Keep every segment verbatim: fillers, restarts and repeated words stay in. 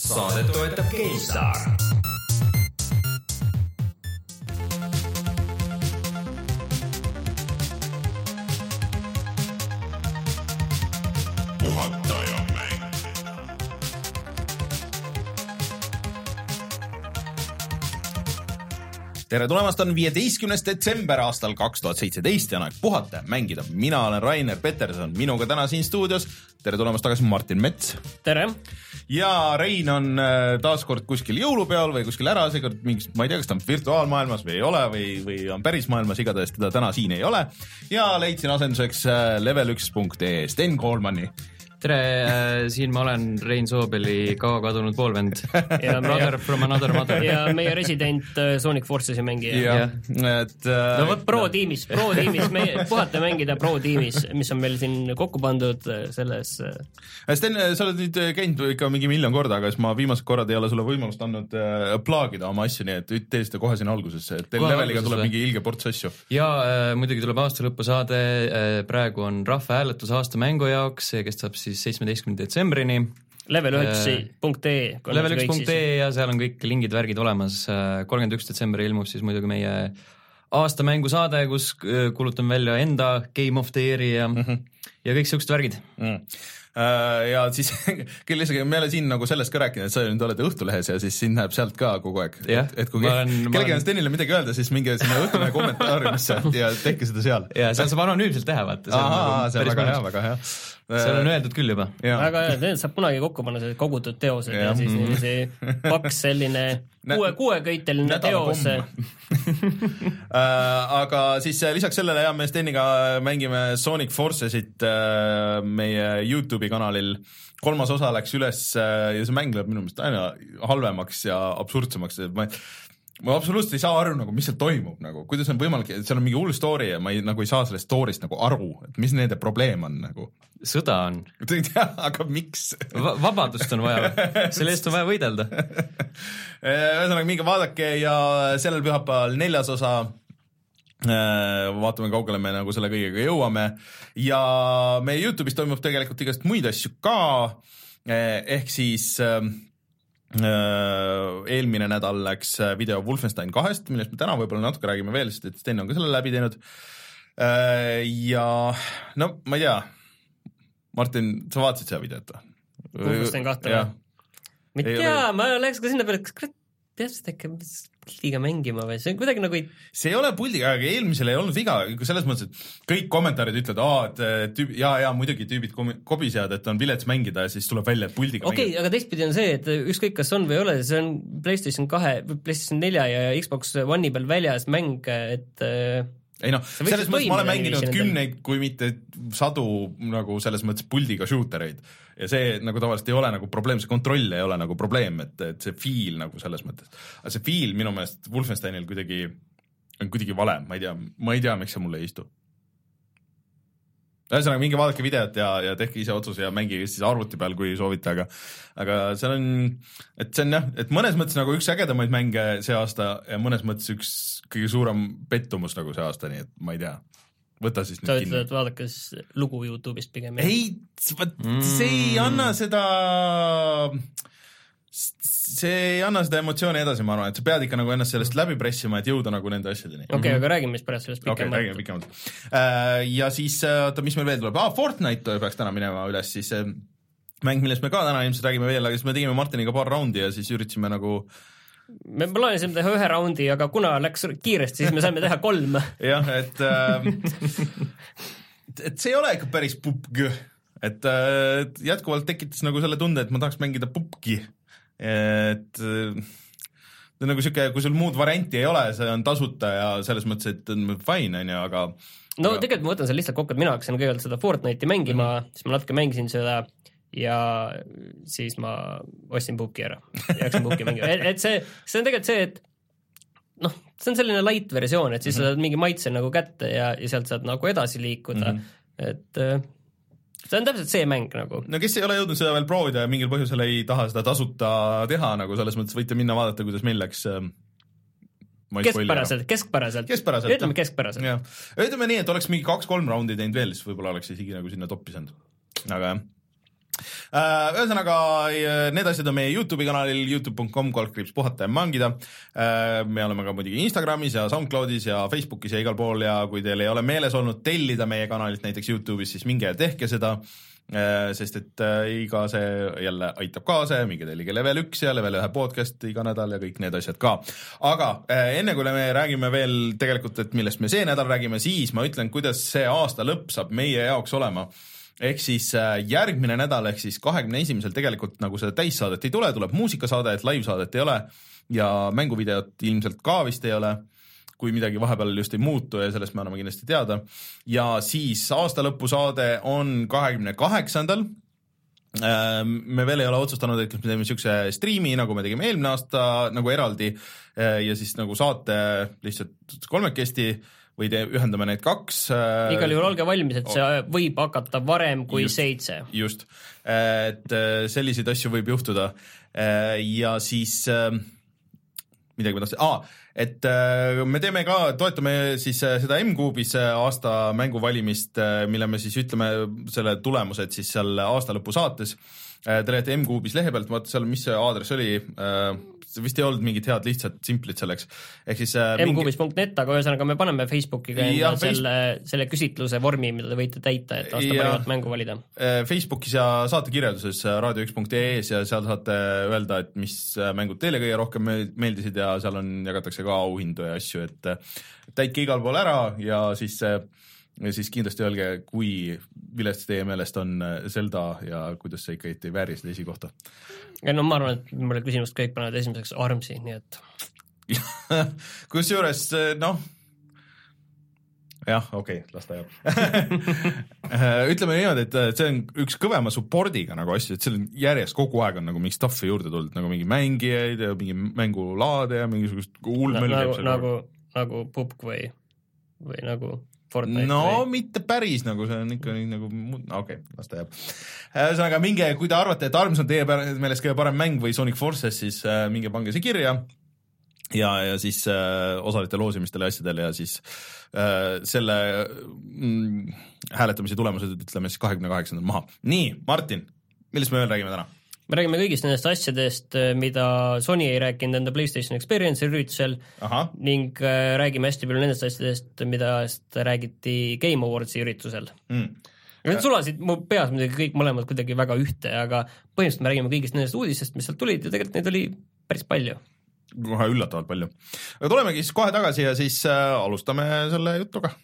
Saadet toetab GameStar. Tere tulemast, on viieteistkümnes detsember aastal kaks tuhat seitseteist ja on aeg puhata ja mängida. Mina olen Rainer Peterson, minuga täna siin stuudios. Tere tulemast tagasi Martin Mets. Tere. Ja Rein on taaskord kuskil jõulupeol või kuskil ära, seekord mingis, ma ei tea, kas ta on virtuaalmaailmas või ei ole või, või on päris maailmas, igatahes teda täna siin ei ole. Ja leidsin asenduseks level üks punkt ee Sten Koolmanni. Tere, äh, siin ma olen Rein Soobeli kaua kadunud poolvend. Ja brother from another mother. Ja meie resident äh, Sonic Forces'i mängija. Ja, et, äh, no võt pro no. tiimis, pro tiimis, meie puhata mängida pro tiimis, mis on meil siin kokku pandud selles. Äh... Sten, sa oled nüüd käinud ikka mingi miljon korda, aga ma viimased korrad ei ole sulle võimalust andnud äh, plaagida oma asju, nii et tee seda kohe siin algusesse, et teil kohe leveliga tuleb või? Mingi ilge ports asju. Ja äh, muidugi tuleb aasta lõppu saade, äh, praegu on rahva hääletus aasta mängu jaoks, see kestab siis seitsmeteistkümnenda detsembrini. level üks punkt ee level üks punkt ee ja seal on kõik lingid, värgid olemas. kolmkümmend üks detsember ilmub siis muidugi meie aastamängu saade, kus kuulutan välja enda Game of the Year'i ja, mm-hmm. ja kõik siuksed värgid. Mm. Ja siis küll isegi me oleme siin nagu sellest ka rääkinud, et sa nüüd oled Õhtulehes ja siis siin näeb sealt ka kogu aeg. Yeah, et, et kui kellegi on Stenile midagi öelda, siis minge sinna Õhtulehe kommentaariumisse ja tehke seda seal. Ja seal saab anonüümselt teha, vaata. See on, Aha, see on väga hea, väga hea. Seal on öeldud küll juba. Ja. Väga hea, need saab kunagi kokku panna sellised kogutud teosed ja, ja siis mm-hmm. see paks selline kuue, kuueköiteline teos. uh, aga siis lisaks sellele ja me Steniga mängime Sonic Forcesit uh, meie YouTube'i kanalil. Kolmas osa läks üles uh, ja see mäng läheb minu meelest aina halvemaks ja absurdsemaks. Ma ma absoluutselt ei saa aru, nagu, mis seal toimub, nagu, kuidas on võimalik, et seal on mingi hull story ja ma ei, nagu ei saa sellest story'st nagu aru, et mis nende probleem on. Nagu. Sõda on. Aga miks? Va- vabadust on vaja, selle eest on vaja võidelda. Ühesõnaga, minge vaadake ja sellel pühapäeval neljas osa, vaatame kaugele me nagu selle kõigega jõuame ja meie YouTube'is toimub tegelikult igast muid asju ka, ehk siis eelmine nädal läks video Wolfenstein kahest, millest me täna võib-olla natuke räägime veel, sest et Sten on ka selle läbi teinud. Ja no ma ei tea, Martin, sa vaatasid seda videot või? Wolfenstein kahte või? Ma ei tea, ma läheks ka sinna peale, kas kurat tead äkki puldiga mängima või see on kuidagi nagu ei... See ei ole puldiga, aga eelmisel ei olnud viga, selles mõttes, et kõik kommentaarid ütlevad, aa, et tüüb, jaa, jaa, muidugi tüübid kobisead, et on vilets mängida ja siis tuleb välja, et puldiga okay, mängida. Aga teistpidi on see, et ükskõik kas on või ei ole, see on PlayStation kahe, PlayStation nelja ja Xbox One'i peal väljas mäng, et... Ei noh, selles mõttes ma olen mänginud kümneid, kui mitte sadu nagu selles mõttes puldiga shootereid ja see nagu tavaliselt ei ole nagu probleem, see kontroll ei ole nagu probleem, et, et see feel nagu selles mõttes. Aga see feel minu meelest Wolfensteinil kuidagi on kuidagi vale, ma ei tea, ma ei tea, miks see mulle ei istu. Ühesõnaga, minge vaadake videot ja, ja tehke ise otsuse ja mängige siis arvuti peal, kui soovite, aga, aga seal on, et see on jah, et mõnes mõttes nagu üks ägedamaid mänge see aasta ja mõnes mõttes üks kõige suurem pettumus nagu see aasta, nii et ma ei tea, võta siis nüüd ta kinni. Ta ütled, et vaadake lugu YouTube'ist pigem. Ei, see ei anna seda... see ei anna seda emotsiooni edasi, ma arvan, et sa pead ikka nagu ennast sellest läbi pressima, et jõuda nagu nende asjadeni. Okei, okay, mm-hmm. aga räägime siis pärast sellest pikemalt. Okei, okay, räägime pikemalt. Uh, ja siis, oota, mis meil veel tuleb? Ah, Fortnite peaks täna minema üles, siis uh, mäng, millest me ka täna ilmselt räägime veel, aga siis me tegime Martiniga paar raundi ja siis üritasime nagu... Me plaanisime teha ühe raundi, aga kuna läks kiiresti, siis me saime teha kolm. jah, et, uh, et see ei ole ikka päris pupg, et uh, jätkuvalt tekitas nagu selle tunde, et ma tahaks mängida pupki. Et see on nagu siuke, kui sul muud varianti ei ole, see on tasuta ja selles mõttes, et on fine, on ju, aga no aga... tegelikult ma võtan seal lihtsalt kokku, et mina hakkasin kõigepealt seda Fortnite'i mängima, mm-hmm. siis ma natuke mängisin seda ja siis ma ostsin pupki ära ja hakkasin pupki mängima, et, et see, see on tegelikult see, et noh, see on selline light versioon, et siis mm-hmm. sa saad mingi maitse nagu kätte ja, ja sealt saad nagu edasi liikuda, mm-hmm. et see on täpselt see mäng nagu. No kes ei ole jõudnud seda veel proovida ja mingil põhjusel ei taha seda tasuta teha, nagu selles mõttes võite minna vaadata, kuidas meil läks. Keskpäraselt, keskpäraselt. Keskpäraselt. Ütleme keskpäraselt. Ja. Ütleme nii, et oleks mingi kaks-kolm raundi teinud veel, siis võib-olla oleks isegi nagu sinna toppi saanud. Aga jah. Ühesõnaga, need asjad on meie YouTube'i kanalil youtube dot com kaldkriips puhata ja mangida. Me oleme ka muidugi Instagramis ja SoundCloudis ja Facebookis ja igal pool ja kui teil ei ole meeles olnud tellida meie kanalit näiteks YouTube'is, siis minge ja tehke seda. Sest et iga see jälle aitab kaasa, minge tellige level üks ja level ühe podcast iga nädal ja kõik need asjad ka. Aga enne kui me räägime veel tegelikult, et millest me see nädal räägime, siis ma ütlen, kuidas see aasta lõpp saab meie jaoks olema. Ehk siis järgmine nädal, ehk siis kahekümne esimesel tegelikult nagu seda täissaadet ei tule, tuleb muusikasaade, et live-saadet ei ole ja mänguvideot ilmselt ka vist ei ole, kui midagi vahepeal just ei muutu ja sellest me anname kindlasti teada. Ja siis aasta lõpu saade on kahekümne kaheksandal. Me veel ei ole otsustanud, et me teeme niisuguse striimi, nagu me tegime eelmine aasta, nagu eraldi ja siis nagu saate lihtsalt kolmekesti või te ühendame need kaks. Igal juhul olge valmis, et see võib hakata varem kui just, seitse. Just, et selliseid asju võib juhtuda ja siis midagi ma tahtsin, aa, et me teeme ka, toetame siis seda M-Kuubis aasta mänguvalimist, mille me siis ütleme selle tulemused siis seal aasta lõpu saates. Te lähete M-Kuubis lehe pealt, vaata seal, mis see aadress oli, vist ei olnud mingit head lihtsat simplit selleks. Ehk siis mkuubis punkt net, aga ühesõnaga me paneme Facebookiga enda selle, selle küsitluse vormi, mida te võite täita, et aasta parimat mängu valida. Facebookis ja saatekirjelduses radio üks punkt ee ja seal saate öelda, et mis mängud teile kõige rohkem meeldisid ja seal on, jagatakse ka auhindu ja asju, et täitke igal pool ära ja siis ja siis kindlasti öelge, kui vilest teie meelest on Zelda ja kuidas see ikka ei vääri seda esikohta. Ja no ma arvan, et mulle küsimust kõik panevad esimeseks Armsi, nii et kus juures, noh jah, okei, okay, las ta jääb. Ütleme niimoodi, et see on üks kõvema supportiga nagu asju, et seal on järjest kogu aeg on nagu mingi stuffi juurde tulnud, nagu mingi mängijaid ja mingi mängulaade ja mingisugust hullmöll Na, nagu, nagu, nagu pupk või, või nagu Fortnite no või? Mitte päris, nagu see on ikka nii nagu, okei, okay, las ta jääb. Ühesõnaga, minge, kui te arvate, et Arms on teie meelest kõige parem mäng või Sonic Forces, siis äh, minge pange see kirja ja, ja siis äh, osalite loosimistel ja asjadel ja siis äh, selle mm, hääletamise tulemused ütleme siis kahekümne kaheksandal maha. Nii, Martin, millest me veel räägime täna? Me räägime kõigist nendest asjadest, mida Sony ei rääkinud enda PlayStation Experience üritusel ning räägime hästi palju nendest asjadest, mida räägiti Game Awardsi üritusel. Mm. Need sulasid mu peas muidugi kõik mõlemad kuidagi väga ühte, aga põhimõtteliselt me räägime kõigist nendest uudistest, mis sealt tulid ja tegelikult neid oli päris palju. Kohe üllatavalt palju. Aga tulemegi siis kohe tagasi ja siis äh, alustame selle jutuga.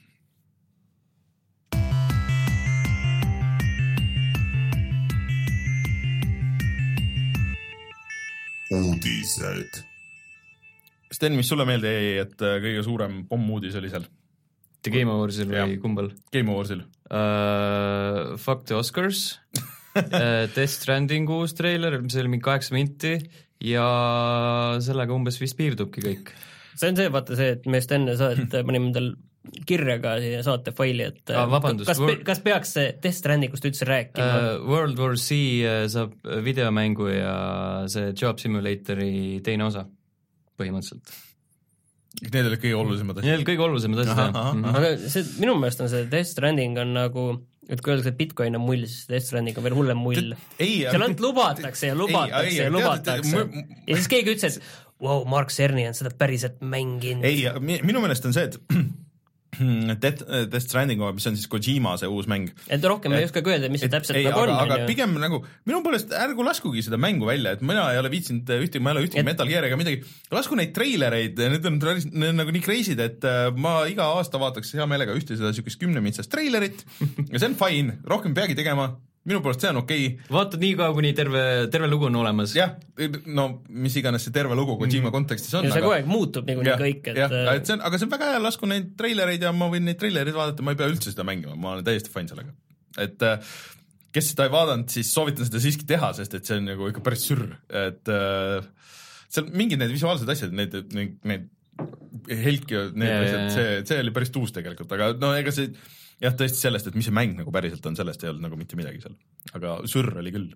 Uudised. Sten, mis sulle meelde jäi, et kõige suurem pommuudis oli seal? The Game Awardsil või kumbal? Game Awardsil. Uh, fuck the Oscars, uh, Death Stranding uus trailer, mis oli mingi kaheksa minti ja sellega umbes vist piirdubki kõik. See on see, vaata see, et meest enne sa, et panime endal kirjaga siia saate faili, et ah, vabandust, kas, pe, kas peaks Death Strandingust üldse rääkima? Uh, World War Z saab videomängu ja see Job Simulatori teine osa põhimõtteliselt. Need olid kõige olulisemad asjad. Need olid kõige olulisemad asjad, jah. Mm-hmm. Aga see, minu meelest on see Death Stranding on nagu, et kui öeldakse, et Bitcoin on mull, siis Death Stranding on veel hullem mull. Seal on lubatakse ja lubatakse ja lubatakse. Ja siis keegi ütles, et wow, Mark Cerny on seda päriselt mänginud. Ei, minu meelest on see, et Death, Death Stranding, mis on siis Kojima see uus mäng. Et rohkem et, ei oska öelda, mis see täpselt ei, nagu aga, on. Aga ju. Pigem nagu, minu poolest ärgu laskugi seda mängu välja, et mina ei ole viitsinud ühtegi, ma ei ole ühtegi et... Metal Gear ega midagi. Lasku neid treilereid, need on, need on nagu nii crazy'd, et ma iga aasta vaataks hea meelega ühte seda sükest kümnemitsast treilerit ja see on fine, rohkem peagi tegema. Minu poolest see on okei. Okay. Vaatad nii kaua, kuni terve, terve lugu on olemas. Jah, no mis iganes see terve lugu Kojima mm. kontekstis on. Ja see kogu aeg muutub nagu nii kõik. Et... Ja, et see on, aga see on väga hea, lasku neid treilereid ja ma võin neid treilereid vaadata, ma ei pea üldse seda mängima, ma olen täiesti fine sellega. Et kes seda ei vaadanud, siis soovitan seda siiski teha, sest et see on nagu ikka päris sürr. Et seal mingid need visuaalsed asjad, need, need, need helki, need yeah, asjad, see, see oli päris tuus tegelikult, aga no ega see jah, tõesti sellest, et mis see mäng nagu päriselt on, sellest ei olnud nagu mitte midagi seal. Aga sürr oli küll.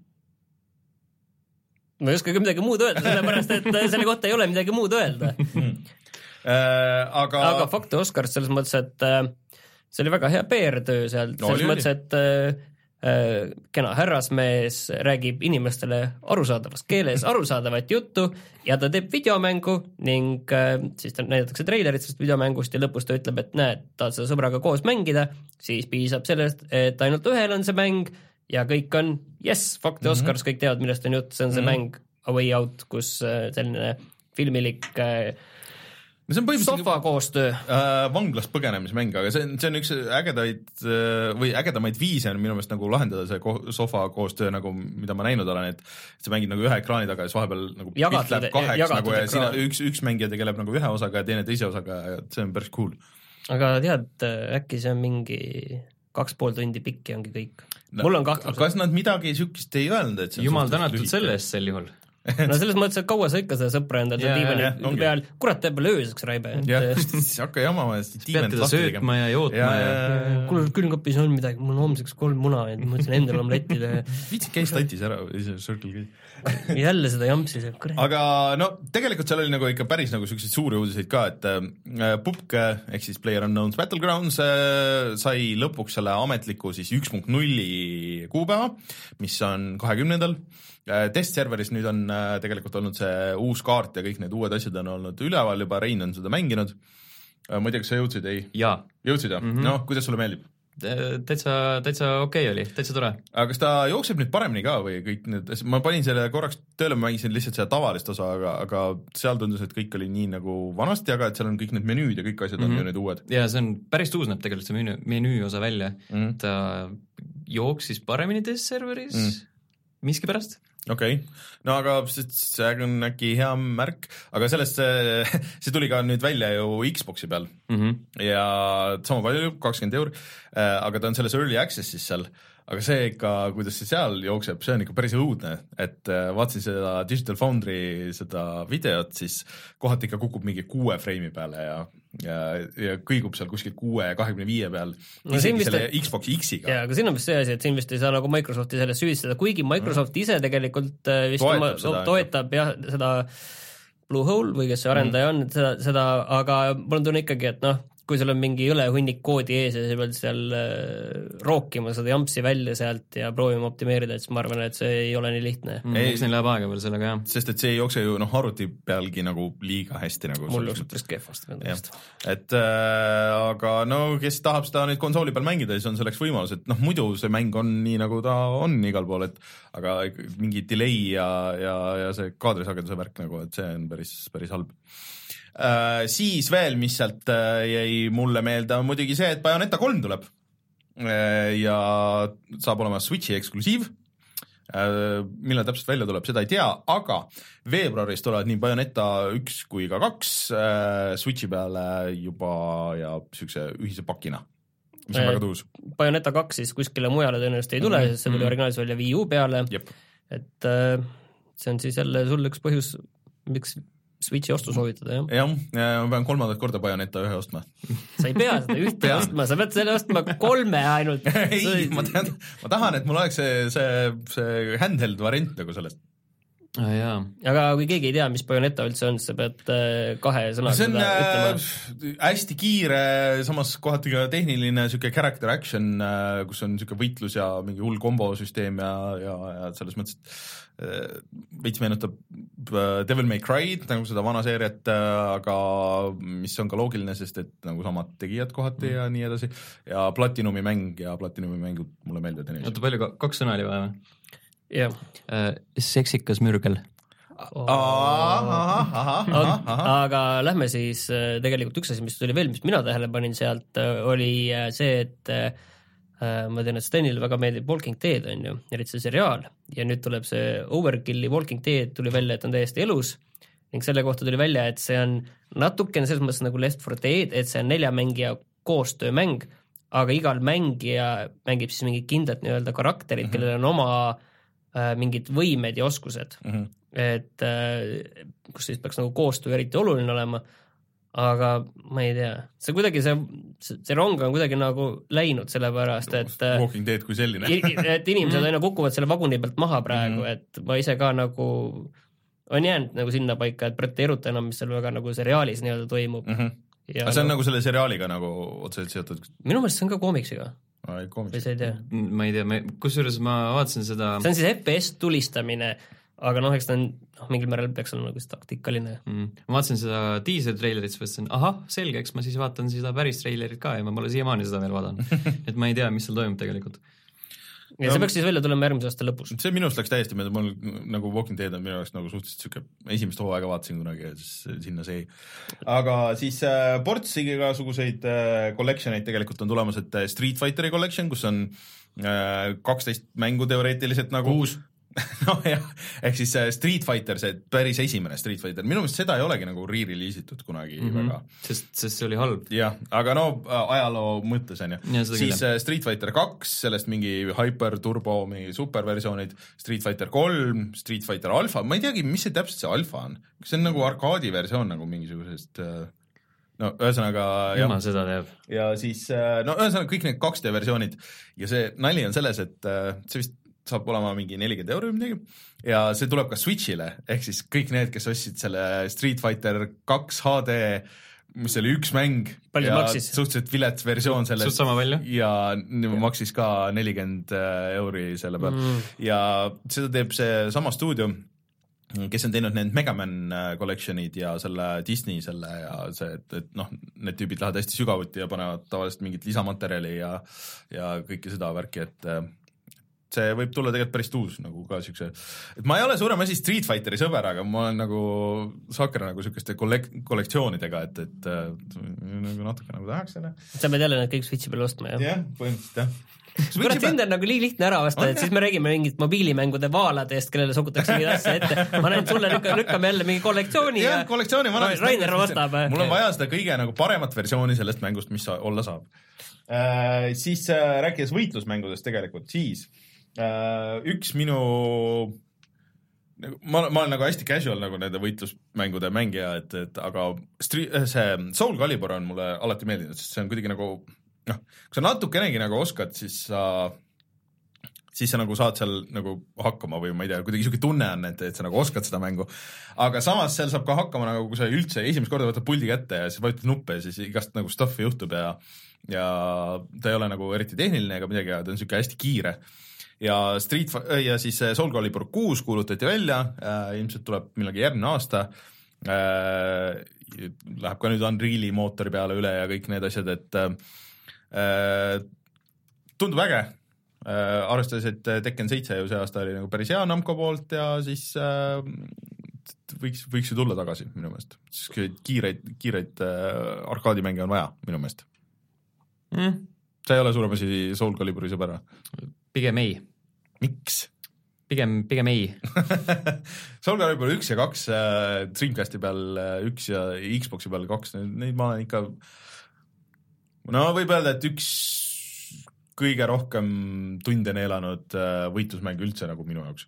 Ma ei oska ka midagi muud öelda, sellepärast, et selle kohta ei ole midagi muud öelda. Mm. Äh, aga aga Fakti Oscars selles mõttes, et see oli väga hea P R-töö seal, no, selles mõttes, et kena härrasmees räägib inimestele arusaadavas keeles arusaadavat juttu ja ta teeb videomängu ning siis ta näidatakse treilerit sellest videomängust ja lõpus ta ütleb, et näed, tahad seda sõbraga koos mängida, siis piisab sellest, et ainult ühel on see mäng ja kõik on yes, fuck the Oscars, mm-hmm. kõik teavad, millest on jutt, see on see mm-hmm. mäng A Way Out, kus selline filmilik no see on põhimõtteliselt sofa koostöö äh, vanglast põgenemismäng, aga see on, see on üks ägedaid või ägedamaid viise on minu meelest nagu lahendada see ko- sofa koostöö nagu, mida ma näinud olen, et sa mängid nagu ühe ekraani taga ja siis vahepeal nagu pilt läheb kaheks nagu ja siin üks, üks mängija tegeleb nagu ühe osaga ja teine teise osaga ja see on päris cool. Aga tead, äkki see on mingi kaks pool tundi pikk ja ongi kõik. No, mul on kahtlus. Kas nad midagi sükist ei öelnud, et see on jumal tänatud selle eest sel juhul. No selles mõttes, et kaua sa ikka seda sõpra endal yeah, diivani yeah, peal, kurat teeb veel ööseks raibe. jah, hakka jamama. Pead teda söötma ja jootma ja, ja... ja... kuule, külmkapis on midagi, mul on homseks kolm muna ja ma mõtlesin endale omlettile. Viitsid käis tatis ära, Circle K. Jälle seda jampsi see, kurat. Aga no tegelikult seal oli nagu ikka päris nagu selliseid suuri uudiseid ka, et äh, P U B G ehk siis PlayerUnknown's Battlegrounds äh, sai lõpuks selle ametliku siis üks punkt null kuupäeva, mis on kahekümnendal. Test-serveris nüüd on tegelikult olnud see uus kaart ja kõik need uued asjad on olnud üleval juba, Rein on seda mänginud. Ma ei tea, kas sa jõudsid, ei? Jaa. Jõudsid, jah? Mm-hmm. No, kuidas sulle meeldib? Täitsa, täitsa okei okay oli, täitsa tore. Aga kas ta jookseb nüüd paremini ka või kõik need, ma panin selle korraks tööle, ma mängisin lihtsalt seda tavalist osa, aga, aga seal tundus, et kõik oli nii nagu vanasti, aga et seal on kõik need menüüd ja kõik asjad mm-hmm. on ju need uued. Ja see on päris tuus näeb tegelikult see menüü, menüü osa välja, mm-hmm. ta jooksis paremini test-serveris mm-hmm. miski pärast. Okei, okay. No aga see on äkki hea märk, aga sellest see, see tuli ka nüüd välja ju Xboxi peal mm-hmm. ja sama palju, kakskümmend eur, aga ta on selles early access'is seal, aga see ikka, kuidas see seal jookseb, see on ikka päris õudne, et vaatasin seda Digital Foundry seda videot, siis kohati ikka kukub mingi kuue freimi peale ja ja, ja kõigub seal kuskil kuue ja kahekümne viie peal no, isegi selle ta... Xbox X-iga. Jaa, aga siin on vist see asi, et siin vist ei saa nagu Microsofti selles süüdistada, kuigi Microsoft mm. ise tegelikult vist toetab, oma, seda, toetab jah, seda Bluehole või kes see arendaja mm. on, seda, seda, aga mul on tunne ikkagi, et noh, kui sul on mingi õle hunnik koodi ees ja sa pead seal rookima seda jampsi välja sealt ja proovima optimeerida, et siis ma arvan, et see ei ole nii lihtne. Mm, eks neil läheb aega veel sellega, jah. Sest et see ei jookse ju noh, arvuti pealgi nagu liiga hästi. Nagu mul jookseb päris kehvasti. Et äh, aga no kes tahab seda nüüd konsooli peal mängida, siis on selleks võimalus, et noh, muidu see mäng on nii nagu ta on igal pool, et aga mingi delay ja, ja, ja see kaadrisageduse värk nagu, et see on päris, päris halb. Uh, siis veel, mis sealt uh, jäi mulle meelde, on muidugi see, et Bayonetta kolm tuleb uh, ja saab olema Switchi eksklusiiv. Uh, millal täpselt välja tuleb, seda ei tea, aga veebruaris tulevad nii Bayonetta üks kui ka kaks uh, Switchi peale juba ja sükse ühise pakina, mis on uh, väga tuus. Bayonetta kaks siis kuskile mujale tõenäoliselt ei tule, mm-hmm. sest see tuli originaalis välja Wii U peale, yep. et uh, see on siis jälle sul üks põhjus, miks Switchi ostu soovitada, jah? Jah, ma pean kolmandat korda Bayonetta ühe ostma. Sa ei pea seda ühte ostma, sa pead selle ostma kolme ainult. ei, ma tean, ma tahan, et mul oleks see, see, see handheld variant nagu sellest. Ah, jaa. Aga kui keegi ei tea, mis Bayonetta üldse on, sa pead kahe sõna see on äh, hästi kiire, samas kohati ka tehniline süke character action, kus on süke võitlus ja mingi hull kombosüsteem ja, ja, ja selles mõttes, et äh, veits meenutab Devil May Cry, nagu seda vana seeriat, aga mis on ka loogiline, sest et nagu samad tegijad kohati mm. ja nii edasi ja Platinumi mäng ja Platinumi mängud mulle meeldivad. Oota, palju, kaks sõna oli vaja või? jah. Seksikas mürgel. Oh. aga lähme siis tegelikult üks asi, mis tuli veel, mis mina tähele panin sealt, oli see, et ma tean, et Stenile väga meeldib Walking Dead on ju, eriti see seriaal ja nüüd tuleb see Overkilli Walking Dead tuli välja, et on täiesti elus ning selle kohta tuli välja, et see on natukene selles mõttes nagu Left four Dead, et see on nelja mängija koostöömäng, aga igal mängija mängib siis mingi kindlat nii-öelda karakterit, mm-hmm. kellel on oma mingid võimed ja oskused, mm-hmm. et äh, kus siis peaks nagu koostöö eriti oluline olema, aga ma ei tea, see kuidagi see, see rong on kuidagi nagu läinud sellepärast, et Walking Dead kui selline et inimesed aina kukuvad selle vaguni pealt maha praegu, mm-hmm. et ma ise ka nagu on jäänud nagu sinna paika, et praegu ei eruta enam, mis seal väga nagu seriaalis nii-öelda toimub. Mm-hmm. Ja aga see on no, nagu selle seriaaliga nagu otseselt seotud? Minu meelest see on ka koomiksiga. või sa ei tea? ma ei tea, kusjuures ma vaatasin seda see on siis F P S tulistamine, aga noh, eks ta on noh, mingil määral peaks olema nagu taktikaline mm. ma vaatasin seda teaser trailerit, siis mõtlesin, ahah, selge, eks ma siis vaatan seda päris trailerit ka ja ma pole siiamaani seda veel vaadanud et ma ei tea, mis seal toimub tegelikult. Ja see peaks siis välja tulema järgmise aasta lõpus. See minust läks täiesti mööda, mul nagu Walking Dead on minu jaoks nagu suhteliselt siuke, esimest hooaega vaatasin kunagi ja siis sinna see ei. Aga siis äh, ports igasuguseid äh, collectioneid tegelikult on tulemas, et Street Fighteri collection, kus on äh, kaksteist mängu teoreetiliselt nagu uus no jah, ehk siis Street Fighter, see päris esimene Street Fighter, minu meelest seda ei olegi nagu re-releasitud kunagi mm -hmm. väga. Sest, sest see oli halb. jah, aga no ajaloo mõttes on ju. Siis küll. Street Fighter kaks, sellest mingi Hyper, Turbo, mingi superversioonid, Street Fighter kolm, Street Fighter Alpha, ma ei teagi, mis see täpselt see Alpha on. See on nagu arkaadi versioon nagu mingisugusest no ühesõnaga jumal seda teab. Ja siis no ühesõnaga kõik need kaks D versioonid ja see nali on selles, et see vist saab olema mingi nelikümmend euro midagi ja see tuleb ka Switchile, ehk siis kõik need, kes ostsid selle Street Fighter kaks H D, mis oli üks mäng palju ja maksis? Suhteliselt vilets versioon sellest suht sama palju ja, ja maksis ka nelikümmend euri selle peal mm. ja seda teeb see sama stuudio, kes on teinud need Mega Man collectionid ja selle Disney selle ja see, et, et noh, need tüübid lähevad hästi sügavuti ja panevad tavaliselt mingit lisamaterjali ja, ja kõike seda värki, et see võib tulla tegelikult päris uus nagu ka siukse, et ma ei ole suurem asi Street Fighteri sõber, aga ma olen nagu saaker nagu siukeste kollek- kollektsioonidega, et, et nagu natuke nagu tahaks selle. Sa pead jälle need kõik Switchi peal ostma, jah? jah, põhimõtteliselt jah. kurat, sind on nagu nii lihtne ära osta, et siis me räägime mingit mobiilimängude vaaladest, kellele sokutakse mingid asja ette. Ma näen, sulle lükka, lükkame jälle mingi kollektsiooni ja, ja kollektsiooni Rainer vastab. Mul on vaja seda kõige nagu paremat versiooni sellest mängust, mis olla saab. Äh, siis äh, rääkides võitlusmängudest tegelikult, siis Uh, üks minu ma, ma olen nagu hästi casual nagu nende võitlusmängude mängija, et, et aga stri, see Soul Calibur on mulle alati meeldinud, sest see on kuidagi nagu noh, kui sa natukenegi nagu oskad, siis sa siis sa nagu saad seal nagu hakkama või ma ei tea, kuidagi siuke tunne on, et, et sa nagu oskad seda mängu, aga samas seal saab ka hakkama nagu, kui sa üldse esimest korda võtad puldi kätte ja siis vajutad nuppe ja siis igast nagu stuff'i juhtub ja ja ta ei ole nagu eriti tehniline ega midagi, ta on siuke hästi kiire. Ja Street ja siis Soul Calibur kuus kuulutati välja, äh, ilmselt tuleb millalgi järgmine aasta, äh, läheb ka nüüd Unreali mootori peale üle ja kõik need asjad, et äh, tundub äge, äh, arvestades, et Tekken seitse ju see aasta oli nagu päris hea Namco poolt ja siis äh, võiks, võiks ju tulla tagasi minu meelest, siis kiireid, kiireid äh, arkaadimänge on vaja minu meelest mm.. sa ei ole suurem asi Soul Caliburi sõber? Pigem ei. Miks? Pigem, pigem ei. Soul Calibur üks ja kaks, äh, Dreamcasti peal üks ja Xboxi peal kaks, neid ma olen ikka, no võib öelda, et üks kõige rohkem tunde neelanud äh, võitlusmäng üldse nagu minu jaoks.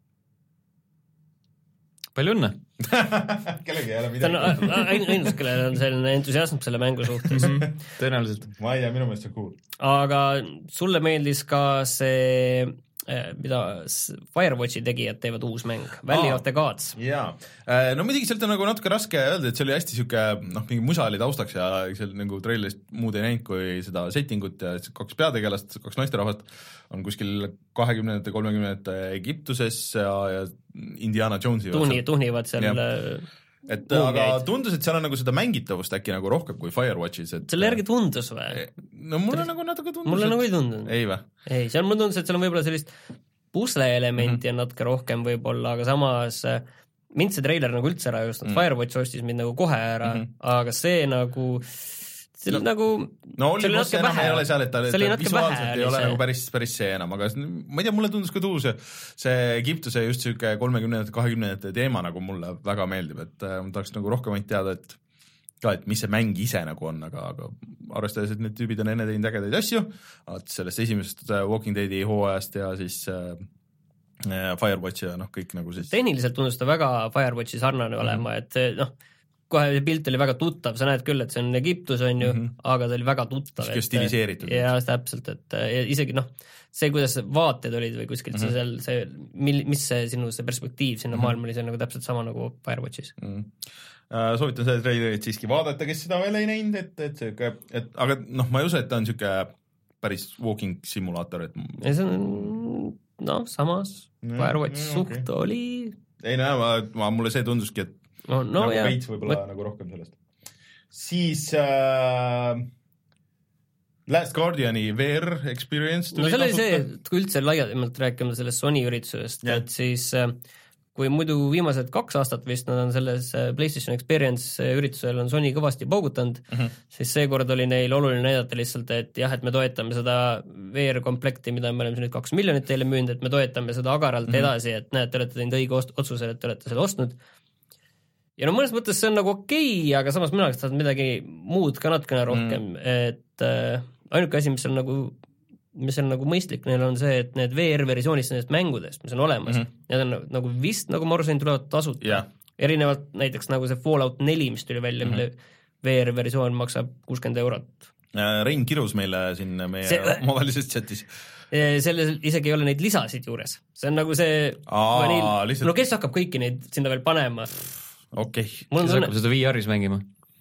Palju õnne! Kellegi ei ole midagi. Ainus, kellel on selline entusiasm selle mängu suhtes. Tõenäoliselt. Ma ei tea, minu meelest see cool. Aga sulle meeldis ka see, mida Firewatchi tegijad teevad uus mäng, Valley Aa, of the Gods. Jaa, no midagi sealt on nagu natuke raske öelda, et see oli hästi siuke, noh, mingi musa oli taustaks ja seal nagu trailist muud ei näinud kui seda settingut ja kaks peategelast, kaks naisterahvast on kuskil kahekümnendate, kolmekümnendate Egiptuses ja, ja Indiana Jonesi Tuhni, tuhnivad seal ja. Et Muum aga jäid. Tundus, et seal on nagu seda mängitavust äkki nagu rohkem kui Firewatchis, et selle järgi tundus või? No mulle nagu natuke tundus. Mulle et... nagu ei tundunud. Ei või? Ei, seal mulle tundus, et seal on võib-olla sellist pusle-elementi mm-hmm. on natuke rohkem võib-olla, aga samas mind see trailer nagu üldse ära just, mm-hmm. Firewatch ostis mind nagu kohe ära, mm-hmm. aga see nagu see oli no, nagu no oli boss enam vähe. Ei ole seal, et ta, ta visuaalselt vähe, ei ole see. Nagu päris, päris see enam, aga ma ei tea, mulle tundus ka tuus see Egiptuse just siuke kolmekümnendate, kahekümnendate teema nagu mulle väga meeldib, et ma tahaks nagu rohkem ainult teada, et ka, et mis see mäng ise nagu on, aga, aga arvestades, et need tüübid on enne teinud ägedaid asju, sellest esimesest Walking Deadi hooajast ja siis äh, Firewatch ja noh, kõik nagu siis tehniliselt tundus ta väga Firewatchi sarnane mm-hmm. olema, et noh kohe pilt oli väga tuttav, sa näed küll, et see on Egiptus, on ju, mm-hmm. aga ta oli väga tuttav. Siuke stiliseeritud. Ja täpselt, et ja isegi noh, see, kuidas vaated olid või kuskilt mm-hmm. seal, see, mis see sinu see perspektiiv sinna mm-hmm. maailma oli, see on nagu täpselt sama nagu Firewatchis. Mm-hmm. Uh, soovitan selle trailerit siiski vaadata, kes seda veel ei näinud, et, et, see, et aga noh, ma ei usu, et ta on siuke päris walking simulaator, et ja see on, noh, samas Firewatch mm, suht okay. oli ei no ma, ma, mulle see tunduski, et no, no, nagu jah. veits võib-olla Võt... nagu rohkem sellest. Siis äh, Last Guardiani V R experience no see oli see, et kui üldse laiemalt rääkima sellest Sony üritusest, yeah. et siis äh, kui muidu viimased kaks aastat vist nad on selles PlayStation Experience üritusel on Sony kõvasti paugutanud, mm -hmm. siis seekord oli neil oluline näidata lihtsalt, et jah, et me toetame seda V R-komplekti, mida me oleme nüüd kaks miljonit teile müünud, et me toetame seda agaralt mm -hmm. edasi, et näed, te olete teinud õige otsuse, et te olete selle ostnud. Ja no mõnes mõttes see on nagu okei, aga samas mina oleks tahtnud midagi muud ka natukene rohkem, mm. et äh, ainuke asi, mis on nagu mis on nagu mõistlik neil on see, et need V R-versioonist nendest mängudest, mis on olemas, mm -hmm. need on nagu vist, nagu ma aru sain, tulevad tasuta yeah.. erinevalt näiteks nagu see Fallout neli, mis tuli välja mm, -hmm. mille V R-versioon maksab kuuskümmend eurot. Rein kirus meile siin meie see, omavahelises chatis. Selles isegi ei ole neid lisasid juures. See on nagu see Aa, vanil... lihtsalt... no kes hakkab kõiki neid sinna veel panema? Okei. Siis hakkab seda V R-is mängima?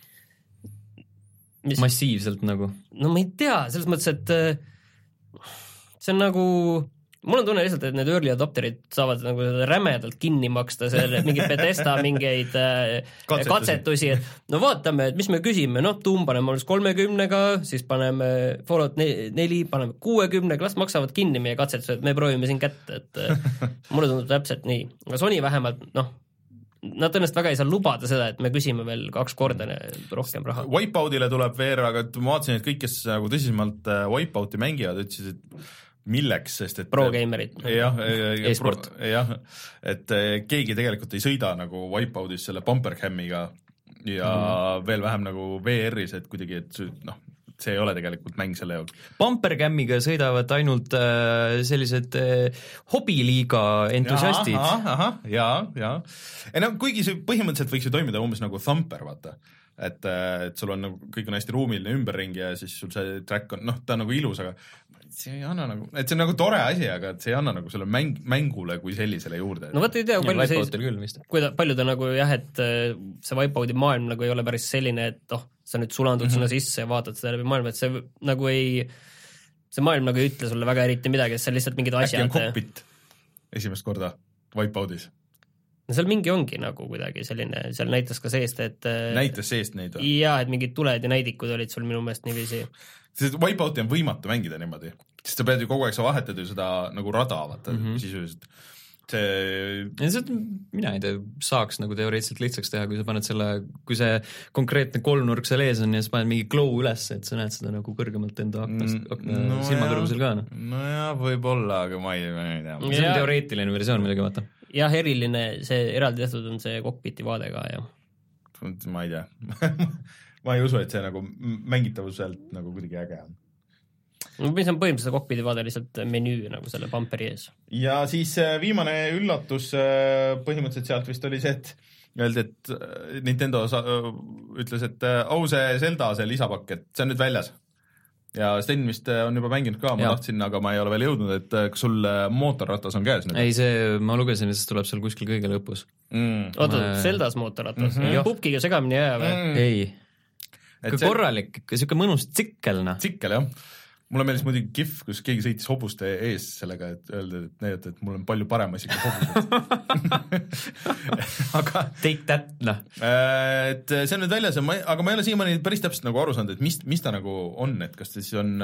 Mis... massiivselt nagu? No ma ei tea, selles mõttes, et see on nagu, mul on tunne lihtsalt, et need early adopterid saavad nagu rämedalt kinni maksta selle mingi Bethesda mingeid katsetusi. katsetusi, et no vaatame, et mis me küsime, noh, tuum paneme alles kolmekümnega, siis paneme Fallout neli, paneme kuuekümnega, las maksavad kinni meie katsetused, me proovime siin kätte, et mulle tundub täpselt nii. Aga Sony vähemalt, noh, nad tõenäoliselt väga ei saa lubada seda, et me küsime veel kaks korda rohkem raha. Wipeoutile tuleb V R, aga ma vaatasin, et kõik, kes nagu tõsisemalt Wipeouti mängivad, ütlesid, et milleks, sest et pro-gamerid. Jah, e-sport. Jah, et keegi tegelikult ei sõida nagu Wipeoutis selle bumpercamiga ja mm. veel vähem nagu V R-is, et kuidagi, et noh, see ei ole tegelikult mäng selle jaoks. Bumpercamiga sõidavad ainult äh, sellised äh, hobiliiga entusiastid. Aha, aha, jaa, jaa. Ja no, kuigi see põhimõtteliselt võiks ju toimida umbes nagu Thumper, vaata. Et, et sul on nagu, kõik on hästi ruumiline ümberringi ja siis sul see track on, noh, ta on nagu ilus, aga see ei anna nagu, et see on nagu tore asi, aga see ei anna nagu selle mäng, mängule kui sellisele juurde. No võtta ei tea, palju see, kui ta, palju ta nagu jah, et see Wipeouti maailm nagu ei ole päris selline, et oh, sa nüüd sulandud mm -hmm. sinna sisse ja vaatad seda läbi maailma, et see nagu ei, see maailm nagu ei ütle sulle väga eriti midagi, see on lihtsalt mingid asjad. Äkki on cockpit esimest korda Wipeoutis? No seal mingi ongi nagu kuidagi selline, seal näitas ka seest, et näitas seest neid või? Jaa, et mingid tuled ja näidikud olid sul minu meelest niiviisi. Sest Wipeouti on võimatu mängida niimoodi, sest sa pead ju kogu aeg, sa vahetad ju seda nagu rada, vaata mm -hmm. sisuliselt. See... see mina ei tea, saaks nagu teoreetiliselt lihtsaks teha, kui sa paned selle, kui see konkreetne kolmnurk seal ees on ja sa paned mingi glow üles, et sa näed seda nagu kõrgemalt enda aknast, akna no silmakõrgusel ka. No, no jah, võib-olla, aga ma ei, ma ei tea. See on teoreetiline versioon midagi, vaata. Jah, eriline, see eraldi tehtud on see cockpiti vaade ka, jah. Ma ei tea. ma ei usu, et see nagu mängitavuselt nagu kuidagi äge on. No mis on põhimõtteliselt cockpiti vaade lihtsalt menüü nagu selle bumperi ees. Ja siis viimane üllatus põhimõtteliselt sealt vist oli see, et öeldi, et Nintendo ütles, et oh, see Zelda, see lisapakk, et see on nüüd väljas. Ja Sten vist on juba mänginud ka, ma ja. tahtsin, aga ma ei ole veel jõudnud, et kas sul mootorratas on käes nüüd? Ei, see, ma lugesin, et see tuleb seal kuskil kõige lõpus. Mm. Oota, ma... Zeldas mootorratas? Mm -hmm. Pupkiga segamini ei jää või? Mm. Ei. Ka see... korralik, siuke mõnus tsikkelna. Tsikkel, jah. Mulle meeldis muidugi GIF, kus keegi sõitis hobuste ees sellega, et öelda, et näidata, et mul on palju parem asi kui hobused. aga take that, noh. Et see on nüüd väljas, aga ma ei ole siiamaani päris täpselt nagu aru saanud, et mis, mis ta nagu on, et kas ta siis on,